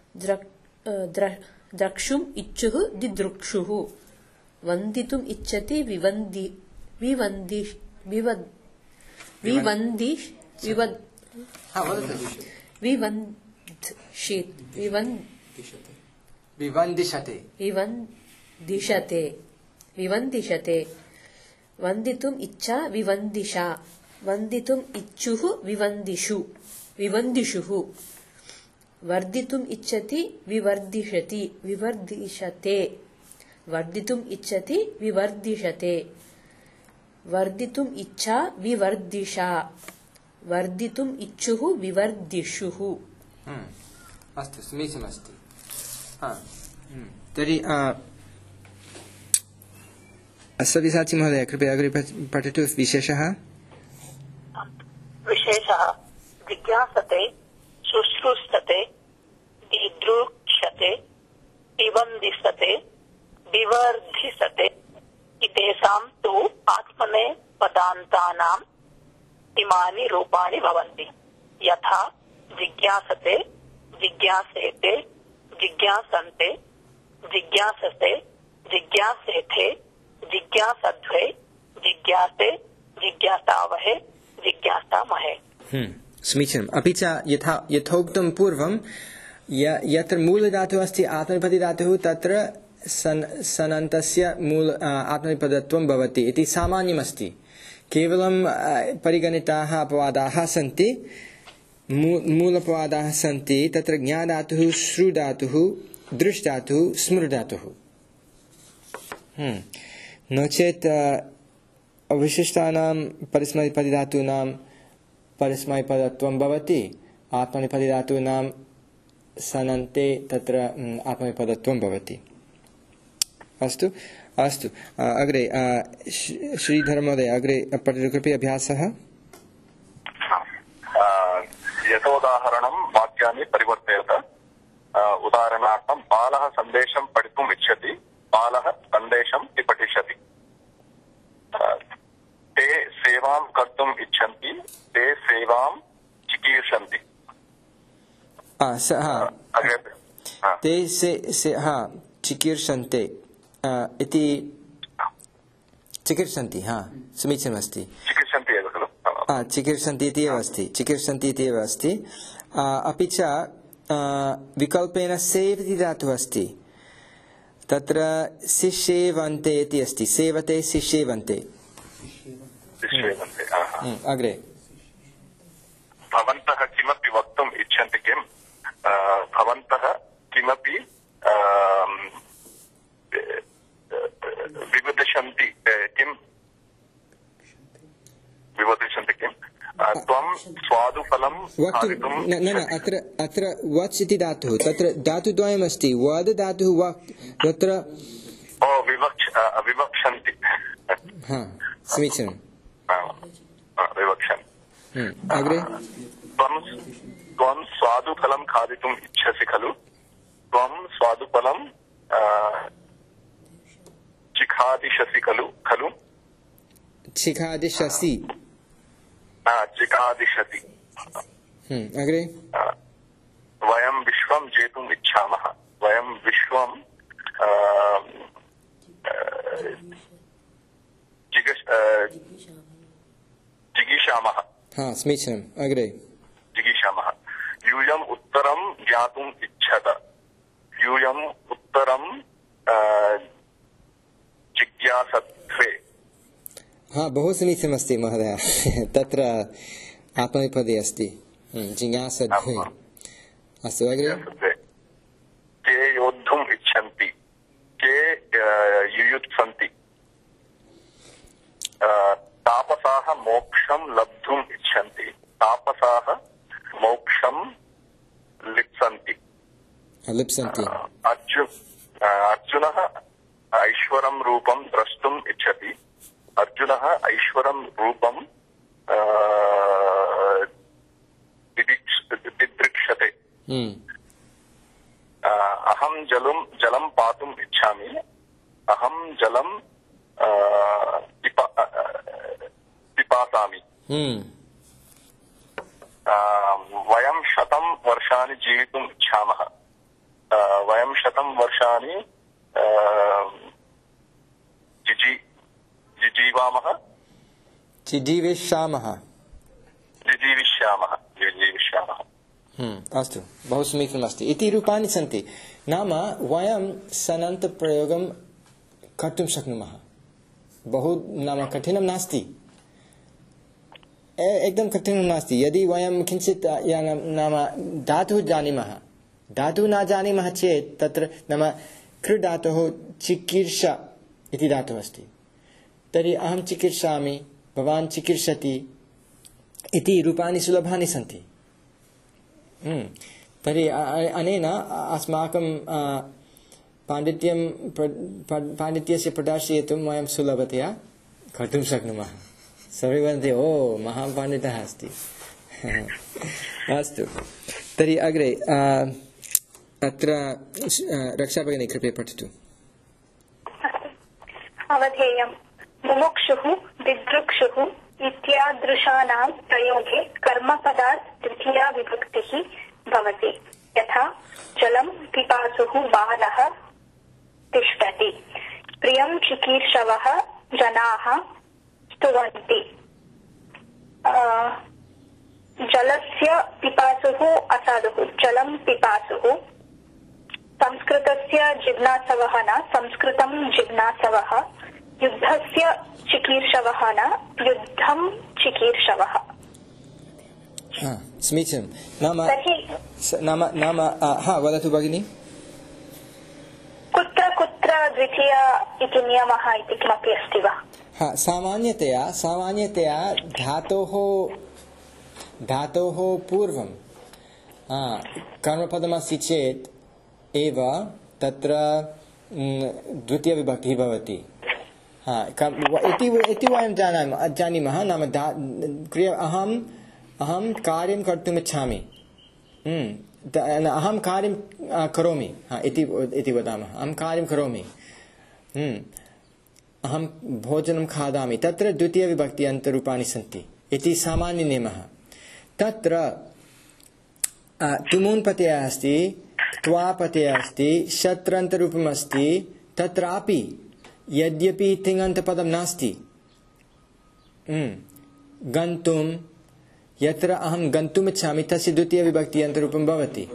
द्रक्षुम् इच्छुः दिदृक्षुः वन्दितुम् इच्छति विवन्दिषति वन्दितुम् इच्छा विवन्दिषा वन्दितुम् इच्छुः विवन्दिषु विवन्दिषुः वर्धितुम् इच्छति विवर्धिषति विवर्धिषते वर्धितुम् इच्छति विवर्धिषते वर्धितुम् इच्छा विवर्धिषा वर्धितुम् इच्छुः विवर्धिषुः अस्तु समीचीनमस्ति तर्हि सव्यसाची महोदय कृपया अग्रे पठतु विशेषः जिज्ञासते शुश्रूषते दिदृक्षते पिबन्दिसते विवर्धिसते इतेषां तु आत्मने पदान्तानाम् इमानि रूपाणि भवन्ति यथा जिज्ञासते जिज्ञासेते जिज्ञासन्ते जिज्ञासते जिज्ञासेथे जिज्ञासध्वे जिज्ञासे जिज्ञासावहे जिज्ञासामहे समीचीनम् अपि च यथोक्तं पूर्वं यत्र मूलधातुः अस्ति आत्मनेपदीधातुः तत्र सनन्तस्य मूल आत्मनेपदत्वं भवति इति सामान्यमस्ति केवलं परिगणिताः अपवादाः सन्ति मूलपवादाः सन्ति तत्र ज्ञाधातुः श्रुधातुः दृश्धातुः स्मृधातुः नो चेत् अविशिष्टानां परिस्मैपदिधातूनां परिस्मैपदत्वं भवति आत्मनेपदीधातूनां सनन्ते तत्र आत्मनेपदत्वं भवति अस्तु अस्तु अग्रे श्रीधर महोदय अग्रे पठतु कृपया अभ्यासः यथोदाहरणं वाक्यानि परिवर्तयत उदाहरणार्थं बालः सन्देशं पठितुम् इच्छति बालः सन्देशं पठिष्यति ते सेवां कर्तुम् इच्छन्ति ते सेवां चिकीर्षन्ति ते चिकीर्षन्ते इति चिकीर्षन्ति समीचीनमस्ति चिकीर्षन्ति एव खलु चिकीर्षन्ति इति एव अस्ति, चिकीर्षन्ति इति एव अस्ति। अपि च विकल्पेन सेव् इति धातुः अस्ति, तत्र शिष्येवन्ते इति अस्ति, सेवते शिष्येवन्ते। अग्रे भवन्तः किमपि वक्तुम् इच्छन्ति किम्? भवन्तः किमपि विवदिष्यन्ति किम्? विवदिष्यन्ति किम्? त्वं स्वादुफलं खादितुं अत्र वच् इति धातुः, तत्र धातुद्वयमस्ति, वद् धातुः वक्, तत्र विवक्षन्ति। समीचीनं। विवक्षन्। अग्रे त्वं स्वादुफलं खादितुम् इच्छसि खलु? त्वं स्वादुफलं चिखादिष्यसि खलु? चिखादिष्यसि। चिखादिष्यति। अग्रे वयं विश्वं जेतुम् इच्छामः। वयं विश्वं जिगीषामः। समीचीनम्। अग्रे जिगीषामः। यूयम् उत्तरं ज्ञातुम् इच्छत। यूयम् उत्तरं जिज्ञासत्वे। बहु समीचीनमस्ति महोदय। तत्र आत्मनेपदे अस्ति जिज्ञासद्वे। अस्तु अग्रे के योद्धुम् इच्छन्ति, के युयुत्सन्ति। तापसाः मोक्षं लब्धुम् इच्छन्ति, तापसाः मोक्षं लिप्सन्ति। अर्जुनः ऐश्वरं रूपं द्रष्टुम् इच्छति। अर्जुनः ऐश्वरं रूपं दिदृक्षते। अहं जलं पातुम् इच्छामि। अहं जलं पिपासामि। वयं 100 वर्षाणि जीवितुम् इच्छामः। वयं 100 वर्षाणि जिजीवामः। जिजीविष्यामः। अस्तु, बहु समीचीनमस्ति। इति रूपाणि सन्ति। नाम वयं सनन्तप्रयोगं कर्तुं शक्नुमः। बहु नाम कठिनं नास्ति, एकदम कठिनं नास्ति। यदि वयं किञ्चित् नाम धातुः जानीमः, धातुः न जानीमः चेत् तत्र नाम कृधातुः चिकीर्ष इति धातुः अस्ति, तर्हि अहं चिकीर्षामि, भवान् चिकीर्षति इति रूपाणि सुलभानि सन्ति। तर्हि अनेन अस्माकं पाण्डित्यस्य प्रदर्शयितुं वयं सुलभतया कर्तुं शक्नुमः। सर्वे वदन्ति ओ महान् पाण्डितः अस्ति। अस्तु, तर्हि अग्रे अत्र रक्षाभगिनी कृपया पठतु। अवधेयं मुमुक्षुः दिदृक्षुः इत्यादृशानां प्रयोगे कर्मपदात् तृतीया विभक्तिः भवति। यथा जलं पिपासुः बालः तिष्ठति। प्रियं चिकीर्षवः जनाः स्तुवन्ति। जलस्य पिपासुः असाधुः, जलं पिपासुः। संस्कृतस्य जिज्ञासवः न, संस्कृतं जिज्ञासवः। युद्धस्य चिकीर्षवः न, युद्धं चिकीर्षवः। समीचीनं। नाम वदतु भगिनि। कुत्र कुत्र द्वितीया इति नियमः इति किमपि अस्ति वा? सामान्यतया धातोः पूर्वं कर्मपदमस्ति चेत् एव तत्र द्वितीयविभक्तिः भवति। इति वयं जानीमः। नाम अहं कार्यं कर्तुम् इच्छामि, अहं कार्यं करोमि इति वदामः। अहं कार्यं करोमि, अहं भोजनं खादामि। तत्र द्वितीयविभक्ति अन्तरूपाणि सन्ति इति सामान्यनियमः। तत्र तुमुन् प्रत्ययः अस्ति, त्वा प्रत्ययः अस्ति, शत्रन्तरूपम् अस्ति। तत्रापि यद्यपि तिङन्तपदं नास्ति, गन्तुं यत्र अहं गन्तुम् इच्छामि तस्य द्वितीयविभक्ति अन्तरूपं भवति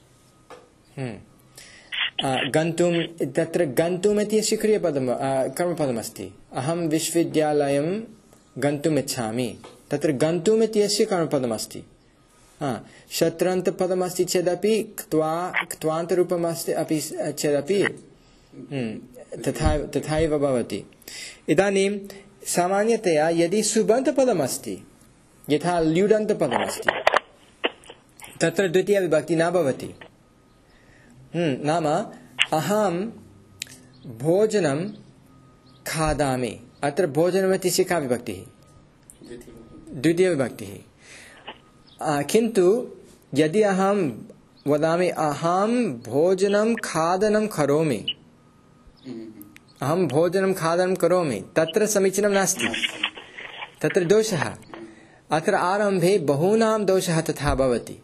गन्तुं तत्र गन्तुम् इति अस्य क्रियापदं कर्मपदमस्ति अहं विश्वविद्यालयं गन्तुम् इच्छामि तत्र गन्तुम् इति अस्य कर्मपदमस्ति शत्रन्तपदमस्ति चेदपि क्त्वान्तरूपम् अस्ति अपि चेदपि तथैव भवति इदानीं सामान्यतया यदि सुबन्तपदमस्ति यथा ल्युडन्तपदमस्ति तत्र द्वितीयविभक्ति न भवति नाम अहं भोजनं खादामि अत्र भोजनमिति का विभक्तिः द्वितीयविभक्तिः किन्तु यदि अहं वदामि अहं भोजनं खादनं करोमि अहं भोजनं खादनं करोमि तत्र समीचीनं नास्ति तत्र दोषः अत्र आरम्भे बहूनां दोषः तथा भवति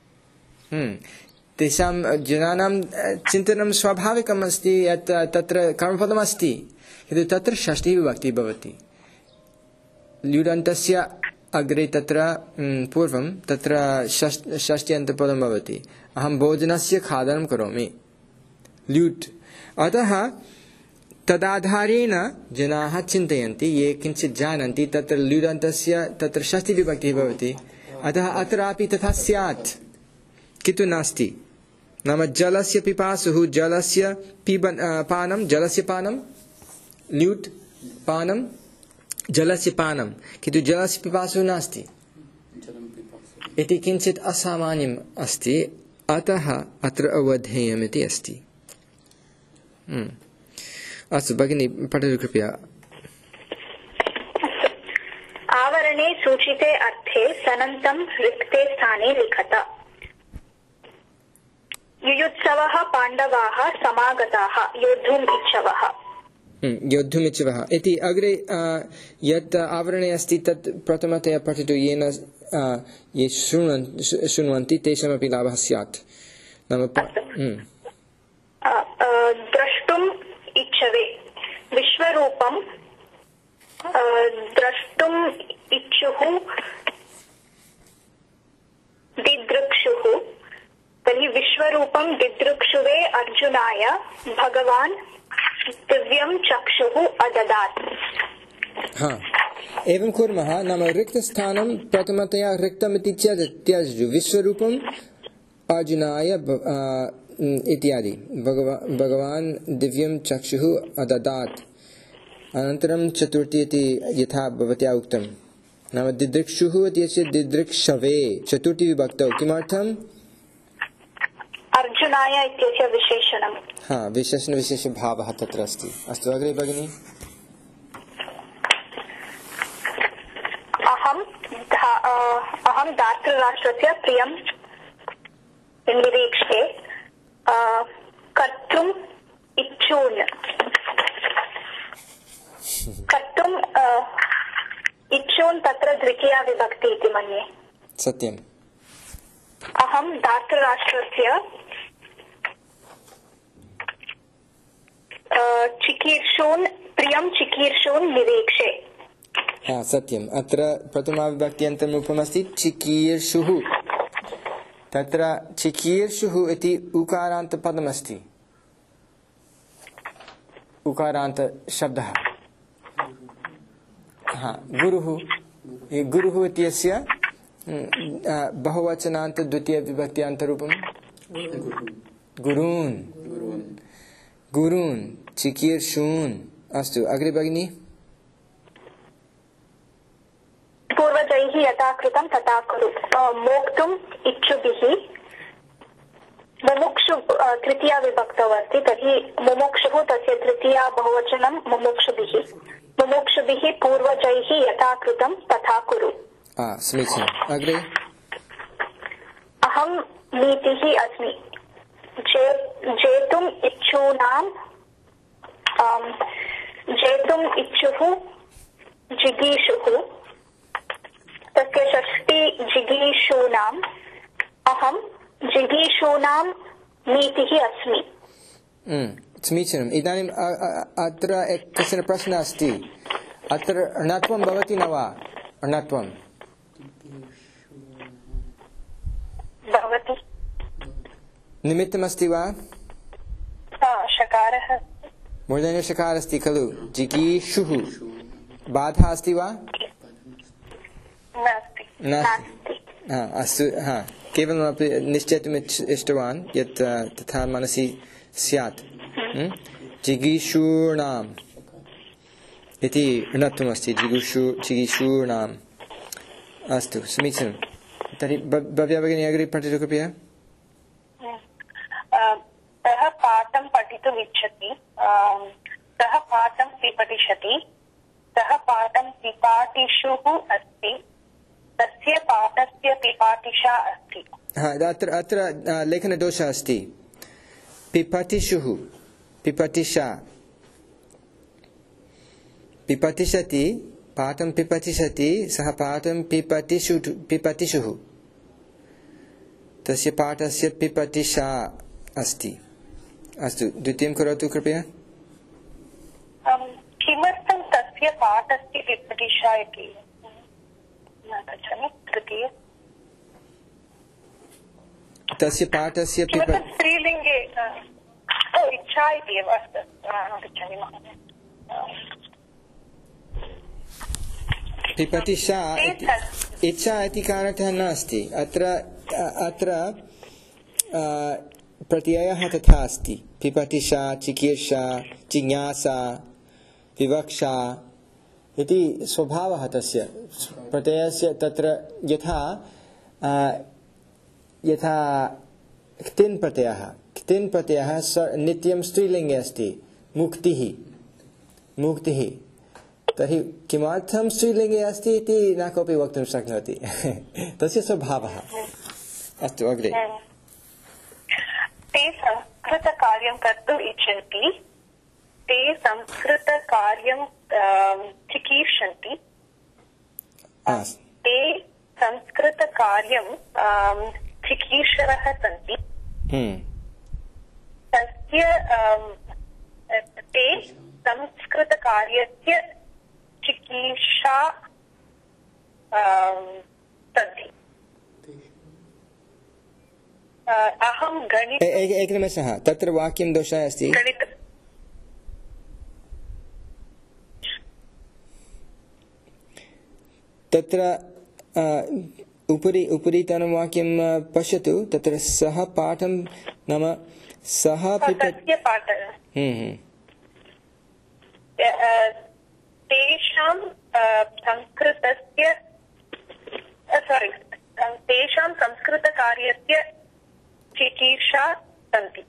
तेषां जनानां चिन्तनं स्वाभाविकम् अस्ति यत् तत्र कर्मपदमस्ति किन्तु तत्र षष्ठीविभक्तिः भवति ल्युडन्तस्य अग्रे तत्र पूर्वं तत्र षष्ट्यन्तपदं भवति अहं भोजनस्य खादनं करोमि ल्यूट् अतः तदाधारेण जनाः चिन्तयन्ति ये किञ्चित् जानन्ति तत्र ल्युडन्तस्य तत्र षष्ठीविभक्तिः भवति अतः अत्रापि तथा स्यात् किन्तु नास्ति नाम जलस्य पिपासुः जलस्य पानं जलस्य पानं ल्यूट् पानं जलस्य पानं किन्तु जलस्य पिपासुः नास्ति इति किञ्चित् असामान्यम् अस्ति अतः अत्र अवधेयमिति अस्ति अस्तु भगिनी पठतु कृपया आवरणे सूचिते अर्थे सनन्तं रिक्ते स्थाने लिखत युयुत्सवः पाण्डवाः समागताः योद्धुम् इच्छवः योद्धुमिच्छवः इति अग्रे यत् आवरणे अस्ति तत् प्रथमतया पठतु येन ये शृण्वन्ति तेषामपि लाभः स्यात् नाम द्रष्टुम् इच्छवे विश्वरूपं द्रष्टुम् इच्छुः दिदृक्षुः तर्हि विश्वरूपं दिदृक्षुवे अर्जुनाय भगवान् दिव्यं चक्षुः अददात् एवं कुर्मः नाम रिक्तस्थानं प्रथमतया रिक्तमिति त्यजतु विश्वरूपम् अर्जुनाय इत्यादि भगवान् दिव्यं चक्षुः अददात् अनन्तरं चतुर्थी इति यथा भवत्या उक्तं नाम दिदृक्षुः इत्यस्य दिदृक्षवे चतुर्थी विभक्तौ किमर्थम् अर्जुनाय इत्यस्य विशेषणम् विशेषभावः तत्र अस्ति अस्तु अग्रे भगिनी अहं धार्तराष्ट्रस्य प्रियं निरीक्षे कर्तुम् इच्छून् कर्तुम् इच्छून् तत्र द्वितीया विभक्ति इति मन्ये सत्यम् अहं धार्तराष्ट्रस्य चिकीर्षून् प्रियं चिकीर्षून् निरीक्षे सत्यम् अत्र प्रथमा विभक्त्यन्तम् रूपमस्ति चिकीर्षुः तत्र चिकीर्षुः इति उकारान्तपदमस्ति उकारान्तशब्दः गुरुः इत्यस्य बहुवचनान्त द्वितीयविभक्त्यान्तरूपं गुरून् चिकीर्षून् अस्तु अग्रे भगिनी पूर्वजैः यथा कृतं तथा कुरु मोक्तुम् इच्छुभिः मुमुक्षु तृतीया विभक्तौ अस्ति तर्हि मुमुक्षुः तस्य तृतीया बहुवचनं मुमुक्षुभिः पूर्वजैः यथा कृतं तथा कुरु समीचीनम् अग्रे अहं नीतिः अस्मि जेतुम् इच्छुः जिगीषुः तस्य षष्ठी जिगीषूणाम् अहं जिगीषूणां नीतिः अस्मि समीचीनम् इदानीम् अत्र कश्चन प्रश्नः अस्ति अत्र णत्वं भवति न वा णत्वं भवति। निमित्तमस्ति वा? शकारः मूर्धन्यषकारः अस्ति खलु। जिगीषुः बाधा अस्ति वा? नास्ति। नास्ति। अस्तु, केवलमपि निश्चेतुम् इष्टवान् यत् तथा मनसि स्यात्। जिगीषूणाम् इति णत्वमस्ति। जिगीषूणाम्। अस्तु, समीचीनं। तर्हि भव्या भगिनी अग्रे पठतु कृपया। सः पाठं पठितुम् इच्छति, सः पाठं पिपठिष्यति, सः पाठं पिपाटिषुः अस्ति, तस्य पाठस्य पिपाटिषा अस्ति। अत्र लेखनदोषः अस्ति। पिपठिषुः पिपठिषा पिपठिष्यति, पाठं पिपठिष्यति, सः पाठं पिपठिषुः, तस्य पाठस्य पिपठिषा अस्ति। अस्तु, द्वितीयं करोतु कृपया। किमर्थं तस्य पाठस्य पिपठिषा इति न गच्छामि। तृतीय तस्य पाठस्य स्त्रीलिङ्गे इच्छा इति एव। अस्तु, गच्छामि महोदय। पिपठिषा इच्छा इति कारणतः नास्ति। अत्र प्रत्ययः तथा अस्ति। पिपठिषा, चिकीर्षा, जिज्ञासा, विवक्षा इति स्वभावः तस्य प्रत्ययस्य। तत्र यथा क्तिन् प्रत्ययः नित्यं स्त्रीलिङ्गे अस्ति। मुक्तिः तर्हि किमर्थं स्त्रीलिङ्गे अस्ति इति न कोऽपि वक्तुं शक्नोति। तस्य स्वभावः। अस्तु, अग्रे। ते संस्कृतकार्यं कर्तुम् इच्छन्ति, ते संस्कृतकार्यं चिकीर्षन्ति, ते संस्कृतकार्यं चिकीर्षवः सन्ति, ते संस्कृतकार्यस्य चिकीर्षा सन्ति। अहं गणित एकनिमेषः, तत्र वाक्यं दोषः अस्ति। तत्र उपरितनं वाक्यं पश्यतु। तत्र सः पाठं नाम सः तेषां संस्कृतकार्यस्य चिकीर्षा सन्ति।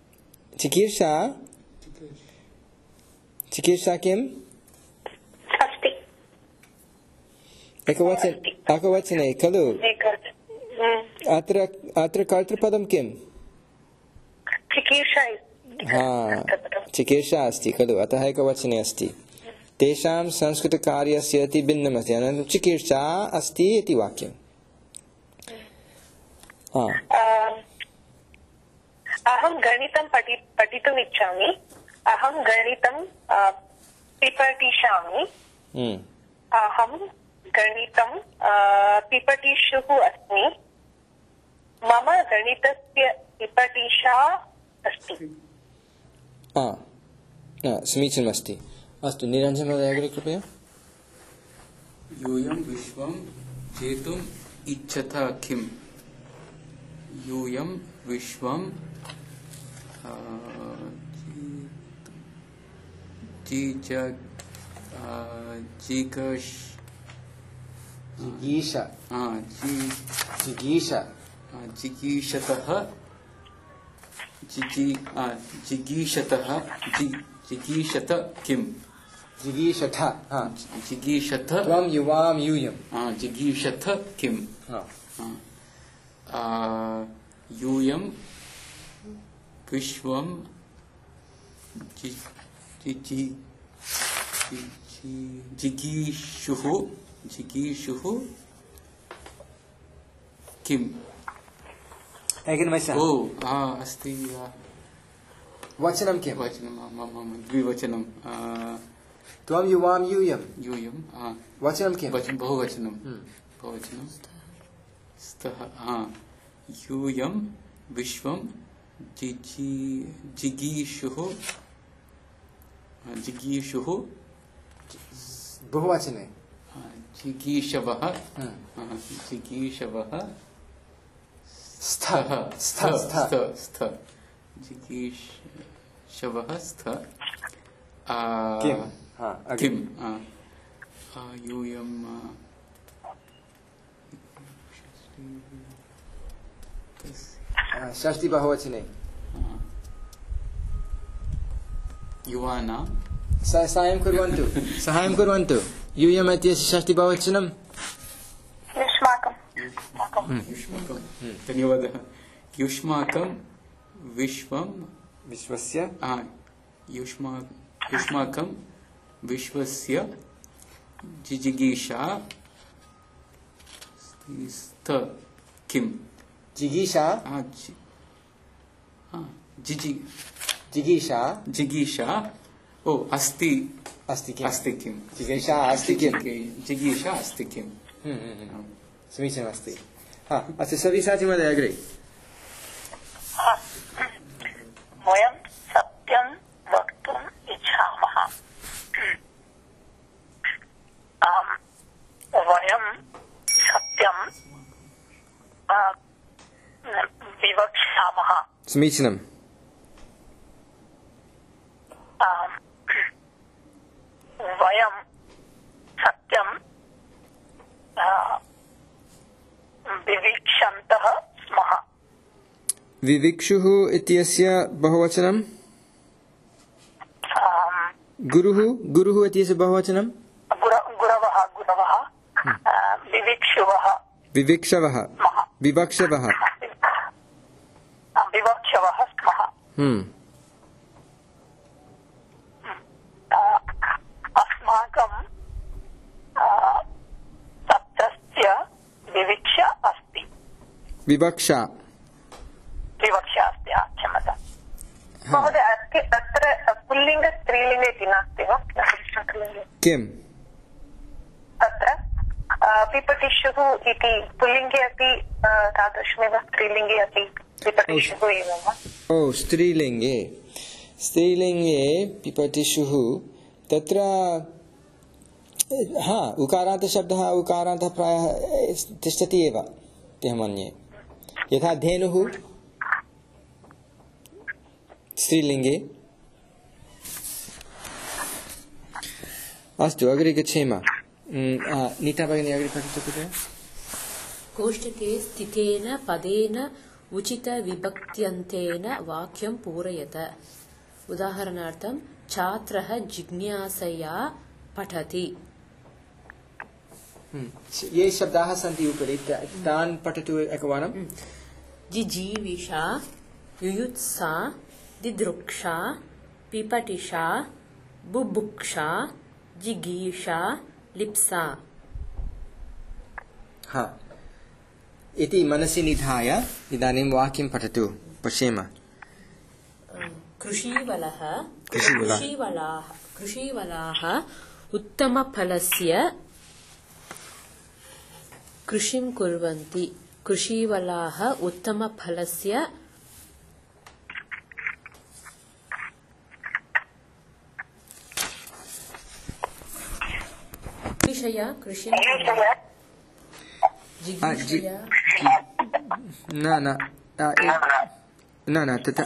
चिकीर्षा किम् अस्ति? एकवचने खलु। अत्र कर्तृपदं किम्? चिकीर्षा अस्ति खलु, अतः एकवचने अस्ति। तेषां संस्कृतकार्यस्य इति भिन्नमस्ति, अनन्तरं चिकीर्षा अस्ति इति वाक्यम्। अहं गणितं पठितुम् इच्छामि, अहं गणितं पिपठिष्यामि, अहं गणितं पिपठिष्युः अस्मि, मम गणितस्य पिपठिषा अस्ति। समीचीनमस्ति। अस्तु, निरञ्जन महोदय अग्रे कृपया। यूयं विश्वं जेतुम् इच्छतः किम्? यूयं विश्वं जिगीषत किम्? जिगीषत त्वं युवां यूयं जिगीषत किम्? यूयं विश्वं जिगीषुः किम्? एकनिमेषः। अस्ति। वचनं किम्? वचनं द्विवचनं त्वं युवां यूयं यूयं वचनं किं बहुवचनं स्तः यूयं विश्वं जिगीषुः बहुवचने जिगीषवः स्थः जिगीषवः स्थ किं यूयं षष्ठी बहुवचने युवानां सहायं कुर्वन्तु यूयम् इत्यस्य षष्ठी बहुवचनं धन्यवादः युष्माकं विश्वस्य युष्माकं विश्वस्य जिजिगीषा किं जिगीषा अस्ति किं जिगीषा अस्ति किं समीचीनमस्ति अस्तु सव्यसाची महोदय अग्रे वयं सत्यं वक्तुम् इच्छामः वयं सत्यं विवक्ष्यामः समीचीनं वयं सत्यं विवीक्षन्तः स्मः विविक्षुः इत्यस्य बहुवचनं गुरुः इत्यस्य बहुवचनं गुरवः विविक्षवः स्मः अस्माकं सत्यस्य विवक्षा अस्ति क्षम्यतां महोदय अत्र पुल्लिङ्ग स्त्रीलिङ्ग इति नास्ति वा किम् अत्र पिपठिष्युः इति पुल्लिङ्गे अपि तादृशमेव स्त्रीलिङ्गे अपि पिपठिष्युः एव वा स्त्रीलिङ्गे पिपठिष्युः तत्र उकारान्तशब्दः उकारान्तः प्रायः तिष्ठति एव इति अहं मन्ये यथा धेनुः स्त्रीलिङ्गे अस्तु अग्रे गच्छेम नीता भगिनी अग्रे पठतु कृपया कोष्टके स्थितेन पदेन उचितविभक्त्यन्तेन वाक्यं पूरयत उदाहरणार्थं छात्रः जिज्ञासया पठति ये शब्दाः सन्ति उपरि तान् पठतु एकवारं जिजीविषा युयुत्सा दिदृक्षा पिपठिषा बुभुक्षा जिगीषा लिप्सा इति मनसि निधाय इदानीं वाक्यं पठतु पश्येम कृषीवलाः उत्तमफलस्य कृषिं कुर्वन्ति कृषीवलाः उत्तमफलस्य कृषिं न तथा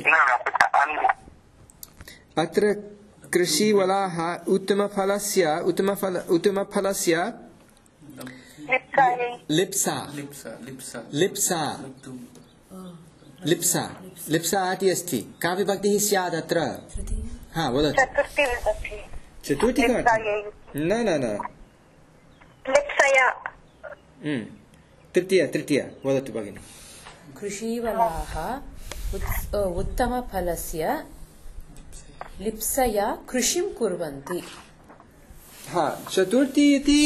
अत्र कृषिवलाः उत्तमफलस्य लिप्सा इति अस्ति का विभक्तिः स्यात् अत्र वदतु चतुर्थी न तृतीय वदतु भगिनि कृषीवलाः उत्तमफलस्य लिप्सया कृषिं कुर्वन्ति चतुर्थी इति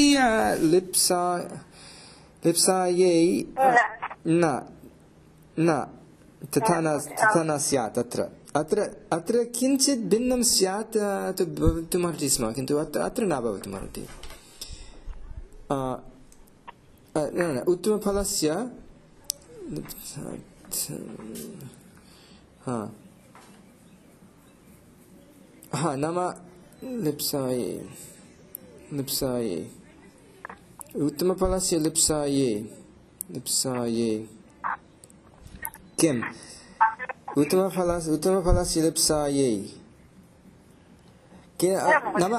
लिप्सायै न तथा न स्यात् तत्र अत्र किञ्चित् भिन्नं स्यात् तु भवितुमर्हति स्म किन्तु अत्र न भवितुमर्हति न उत्तमफलस्य नाम लिप्साये उत्तमफलस्य लिप्साये किम् उत्तमफलस्य लिप्सायै नाम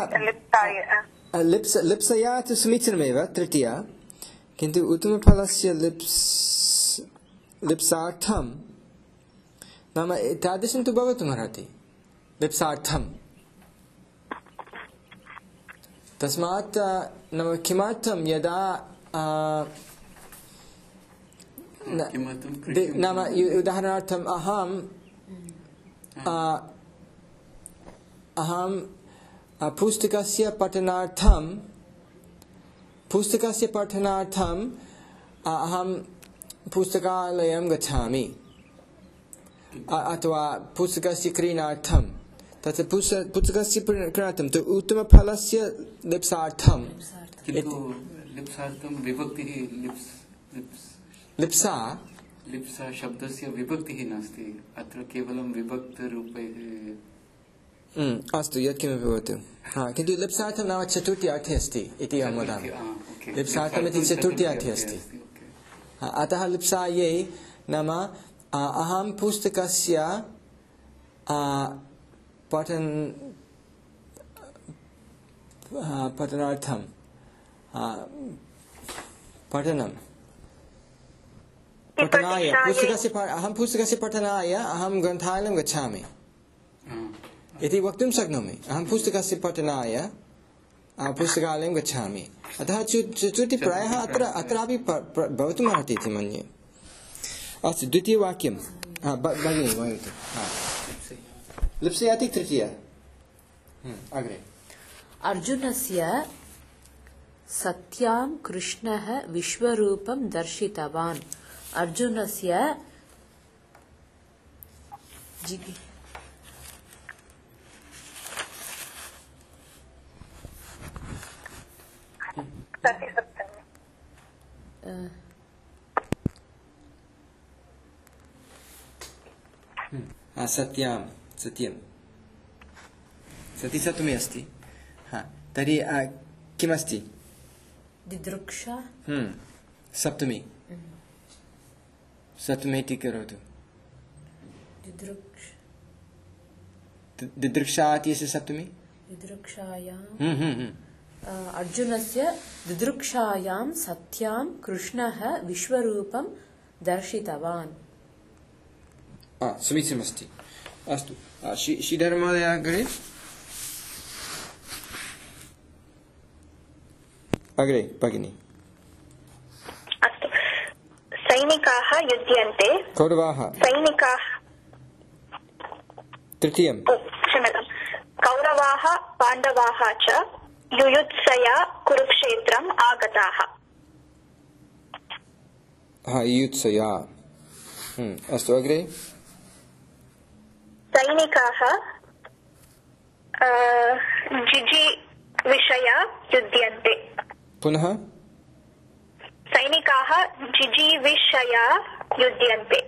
लिप्सया तु समीचीनमेव तृतीया किन्तु उत्तमफलस्य लिप्सार्थं नाम तादृशं तु भवितुमर्हति लिप्सार्थं तस्मात् नाम किमर्थं यदा नाम उदाहरणार्थम् अहं पुस्तकस्य पठनार्थम् अहं पुस्तकालयं गच्छामि अथवा पुस्तकस्य क्रयणार्थं तत्र पुस्तकस्य क्रयणार्थं तु उत्तमफलस्य लिप्सार्थं लिप्सार्थं विभक्तिः लिप्सा शब्दस्य विभक्तिः नास्ति अत्र केवलं विभक्तरूपे अस्तु यत्किमपि भवतु किन्तु लिप्सार्थं नाम चतुर्थ्यार्थे अस्ति इति अहं वदामि लिप्सार्थमिति चतुर्थ्यार्थे अस्ति अतः लिप्सायै नाम अहं पुस्तकस्य पठनार्थं अहं पुस्तकस्य पठनाय अहं ग्रन्थालयं गच्छामि इति वक्तुं शक्नोमि अहं पुस्तकस्य पठनाय पुस्तकालयं गच्छामि अतः चतुर्थी प्रायः अत्रापि भवितुमर्हति इति मन्ये अस्तु द्वितीयवाक्यं भगिनी वदतु लिप्सयाति तृतीया अग्रे अर्जुनस्य सत्यां कृष्णः विश्वरूपं दर्शितवान् अर्जुनस्य सत्यं सति सप्तमी अस्ति तर्हि किमस्ति दिदृक्षा सप्तमी सप्तमीति करोतु दिदृक्षा इत्यस्य सप्तमी अर्जुनस्य दिदृक्षायां सत्यां कृष्णः विश्वरूपं दर्शितवान् समीचीनमस्ति अस्तु श्रीधरमहोदय अग्रे भगिनी अस्तु सैनिकाः युध्यन्ते कौरवाः सैनिकाः तृतीयं क्षम्यतां कौरवाः पाण्डवाः च युयुत्सया कुरुक्षेत्रम् आगताः युयुत्सया अस्तु अग्रे सैनिकाः जिजीविषया युध्यन्ते पुनः सैनिकाः जिजीविषया युध्यन्ते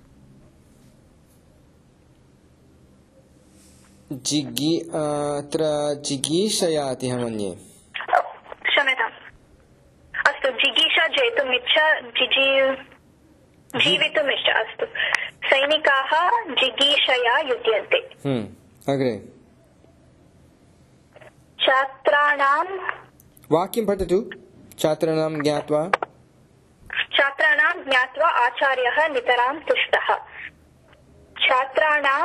अत्र जिगीषया इति अहं मन्ये क्षम्यताम् अस्तु जिगीषा जेतुमिच्छा जीवितुमिच्छा अस्तु सैनिकाः जिगीषया युध्यन्ते अग्रे छात्राणां वाक्यं पठतु छात्राणां ज्ञात्वा आचार्यः नितरां तुष्टः छात्राणां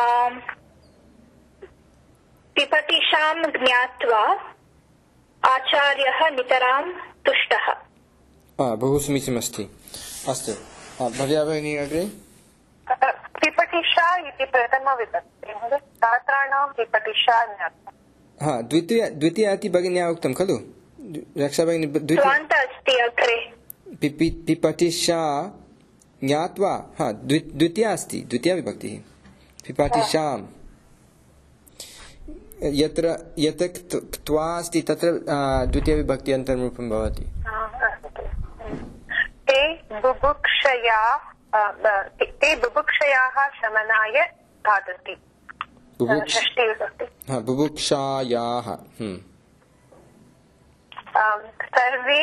पिपठिषां ज्ञात्वा आचार्यः नितरां तुष्टः बहु समीचीनमस्ति अस्तु भव्या भगिनी अग्रे पिपठिषा इति प्रथमविभक्ति छात्राणां पिपठिषा ज्ञात्वा द्वितीया इति भगिन्या उक्तं खलु रक्षा भगिनी अस्ति अग्रे पिपठिषा ज्ञात्वा द्वितीया अस्ति द्वितीया विभक्तिः पिपाटिशां यत्र क्त्वा अस्ति तत्र द्वितीयविभक्ति अन्तर्रूपं भवति ते बुभुक्षयाः शमनाय खादन्ति बुभुक्षायाः सर्वे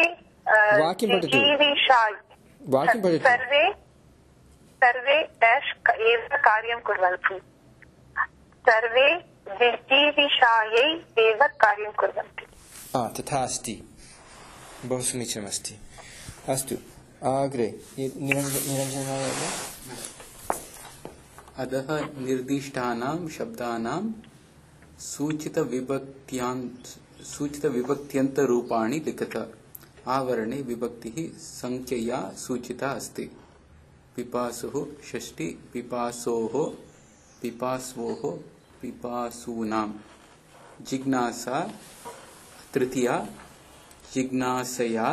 सर्वे डैश एव कार्यं कुर्वन्ति सर्वे जिजीविषायै एव कार्यं कुर्वन्ति तथा अस्ति बहु समीचीनमस्ति अस्तु अग्रे निरञ्जनाय अतः निर्दिष्टानां शब्दानां सूचितविभक्त्यन्तरूपाणि लिखत आवरणे विभक्तिः संख्यया सूचिता अस्ति पिपासुः षष्ठी पिपासोः पिपास्वोः पिपासूनां जिज्ञासा तृतीया जिज्ञासया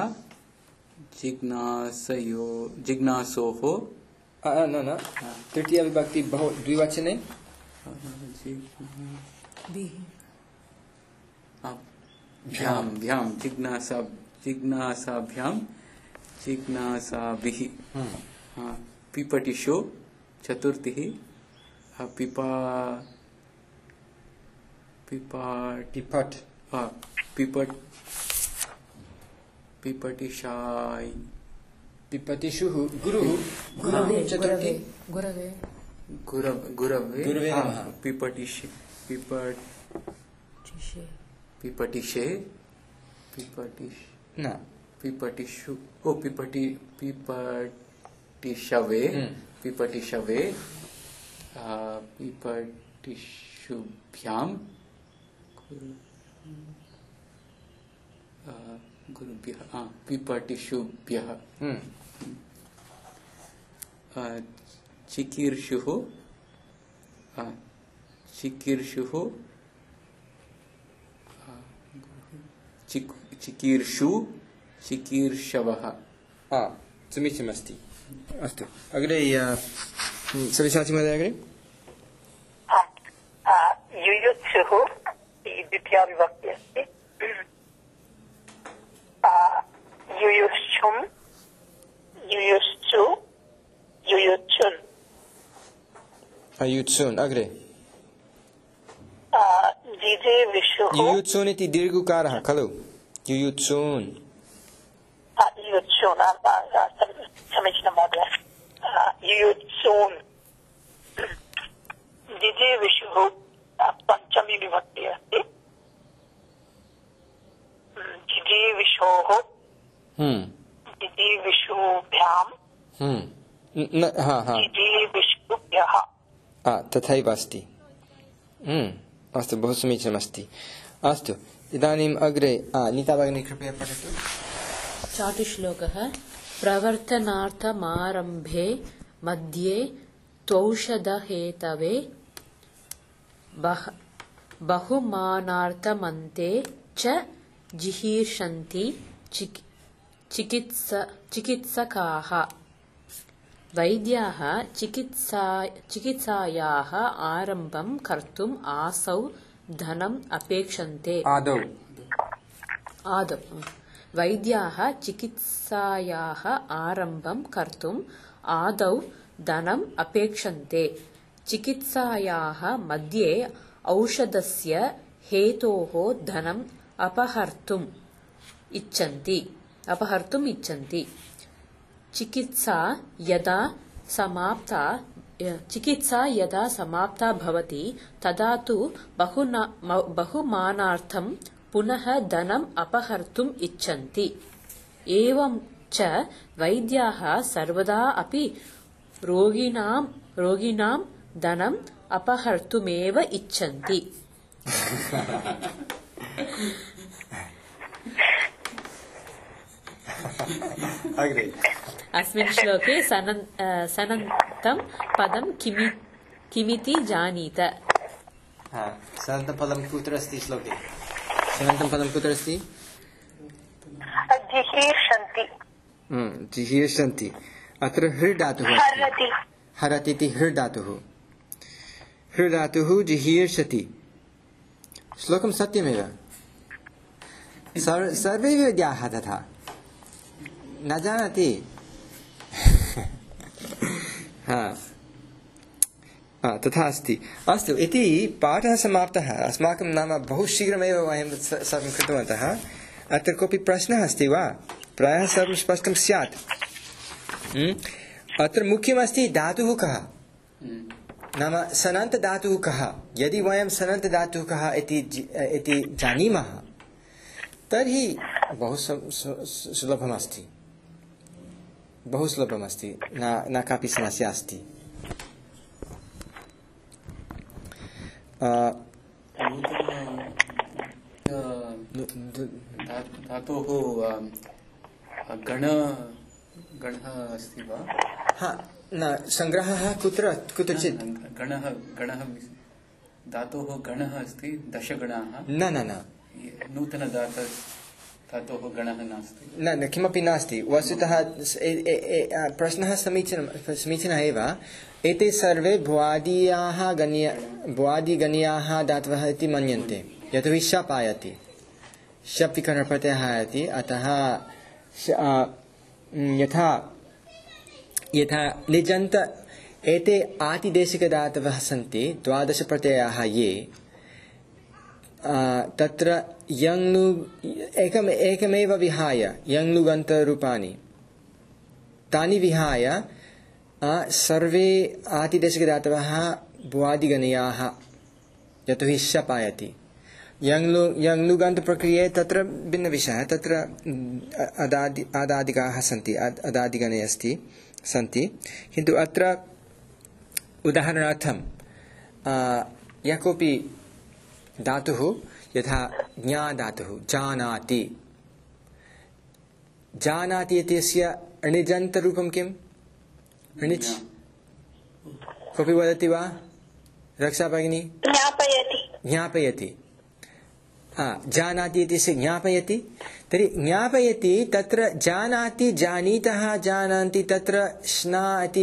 जिज्ञासोः न तृतीया विभक्ति बहु द्विवचने भ्यां जिज्ञासाभ्यां जिज्ञासाभिः पिपटिषु चतुर्थी पिपटिशाय पिपटिषुः गुरुः चतुर्थी गुरवे पिपटिषे पिपटिषु पिपटिशवे पिपटिशुभ्यां गुरुभ्यः पिपटिशुभ्यः चिकीर्षुः चिकीर्षवः समीचीनमस्ति अस्तु अग्रे सविशाचि महोदय अग्रे युयुत्सुः द्वितीया विभक्ति अस्ति युयुश्चुं युयुश्चु युयुत्सुन् युयुत्सुन् अग्रे युयुत्सुन् इति दीर्घकारः खलु युयुत्सुन् समीचीनं महोदय युयुत्सून् जिजीविषुः पञ्चमी विभक्ति अस्ति जिजीविषोः जिजीविषुभ्यां जिजीविषुभ्यः तथैव अस्ति अस्तु बहु समीचीनमस्ति अस्तु इदानीम् अग्रे नीता भगिनी कृपया पठतु चाटुश्लोकः प्रवर्तनार्थमारम्भे मध्ये त्वौषधहेतवे बहुमानार्थमन्ते च जिहीर्षन्ति चिकित्सकाः वैद्याः चिकित्सायाः आरम्भं कर्तुम् आसौ धनम् अपेक्षन्ते आदौ वैद्याः चिकित्सायाः आरम्भं कर्तुम् आदौ धनम् अपेक्षन्ते चिकित्सायाः मध्ये औषधस्य हेतोः धनम् अपहर्तुम् इच्छन्ति चिकित्सा यदा समाप्ता भवति तदा तु बहुमानार्थं पुनः धनम् अपहर्तुम् इच्छन्ति एवं च वैद्याः सर्वदा अपि रोगिणां धनम् अपहर्तुमेव इच्छन्ति अस्मिन् श्लोके सनन्तं पदं किमिति जानीत सनन्तं पदं कुत्र अस्ति श्लोके सनन्तं पदं कुत्र अस्ति जिहीर्षन्ति अत्र हृ धातुः हरति इति हृ धातुः हृधातुः जिहीर्षति। श्लोकं सत्यमेव, सर्वे विद्याः तथा न जानाति। तथा अस्ति। अस्तु, इति पाठः समाप्तः अस्माकं। नाम बहु शीघ्रमेव वयं सर्वं कृतवन्तः। अत्र कोऽपि प्रश्नः अस्ति वा? प्रायः सर्वं स्पष्टं स्यात्। अत्र मुख्यमस्ति धातुः कः, नाम सनन्तधातुः कः। यदि वयं सनन्तधातुः कः इति जानीमः तर्हि बहु सुलभमस्ति, बहु सुलभमस्ति, न कापि समस्या अस्ति। धातोः गणः अस्ति वा? न, सङ्ग्रहः कुत्रचित् गणः धातोः गणः अस्ति, दशगणाः। न न न, नूतनधातोः गणः नास्ति। न किमपि नास्ति। वस्तुतः प्रश्नः समीचीनः एव। एते सर्वे भुवादिगणीयाः धातवः इति मन्यन्ते, यतोहि शप् आयाति, शप् विकरणप्रत्ययः आयाति। अतः यथा निजन्त एते आतिदेशिकधातवः सन्ति, 12 प्रत्ययाः ये, तत्र यङ्नु एकमेव विहाय यङ्नुगन्तरूपाणि, तानि विहाय सर्वे आतिदेशिकधातवः भुवादिगणीयाः, यतोहि शप् आयाति। यङ्नुगन्तप्रक्रिये तत्र भिन्नविषयः। तत्र अदादिकाः सन्ति, अदादिगणे सन्ति। किन्तु अत्र उदाहरणार्थं यः कोऽपि धातुः, यथा ज्ञाधातुः, जानाति। जानाति इत्यस्य अणिजन्तरूपं किम्? अणिच्। कोऽपि वदति वा? रक्षा भगिनी? ज्ञापयति। जानाति इत्यस्य ज्ञापयति। तर्हि ज्ञापयति, तत्र जानाति, जानीतः, जानन्ति, तत्र स्ना इति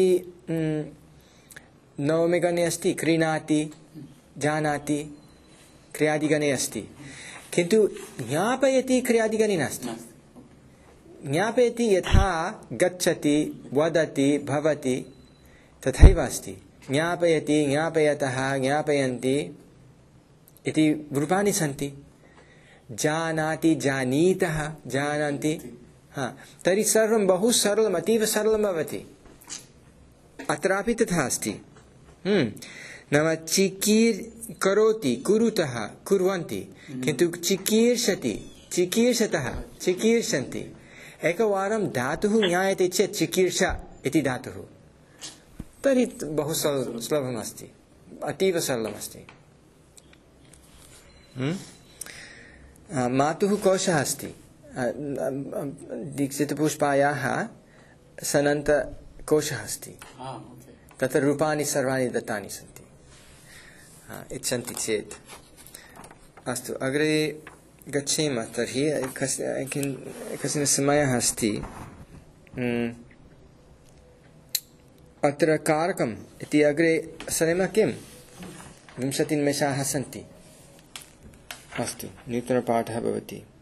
नवमे गणे अस्ति। क्रीणाति, जानाति क्रियादिगणे अस्ति। किन्तु ज्ञापयति क्रियादिगणे नास्ति। ज्ञापयति यथा गच्छति, वदति, भवति, तथैव अस्ति। ज्ञापयति, ज्ञापयतः, ज्ञापयन्ति इति रूपाणि सन्ति। जानाति, जानीतः, जानन्ति। तर्हि सर्वं बहु सरलम्, अतीव सरलं भवति। अत्रापि तथा अस्ति। नाम चिकीर् करोति, कुरुतः, कुर्वन्ति। किन्तु चिकीर्षति, चिकीर्षतः, चिकीर्षन्ति। एकवारं धातुः ज्ञायते चेत् चिकीर्ष इति धातुः, तर्हि बहु सुलभमस्ति, अतीव सरलमस्ति। मातुः कोशः अस्ति। दीक्षितपुष्पायाः सनन्तकोशः अस्ति। तत्र रूपाणि सर्वाणि दत्तानि सन्ति। इच्छन्ति चेत्। अस्तु, अग्रे गच्छेम। तर्हि कश्चन समयः अस्ति। अत्र कारकम् इति अग्रे सरेम किं? 20 निमेषाः सन्ति। अस्तु, नूतनपाठः भवति।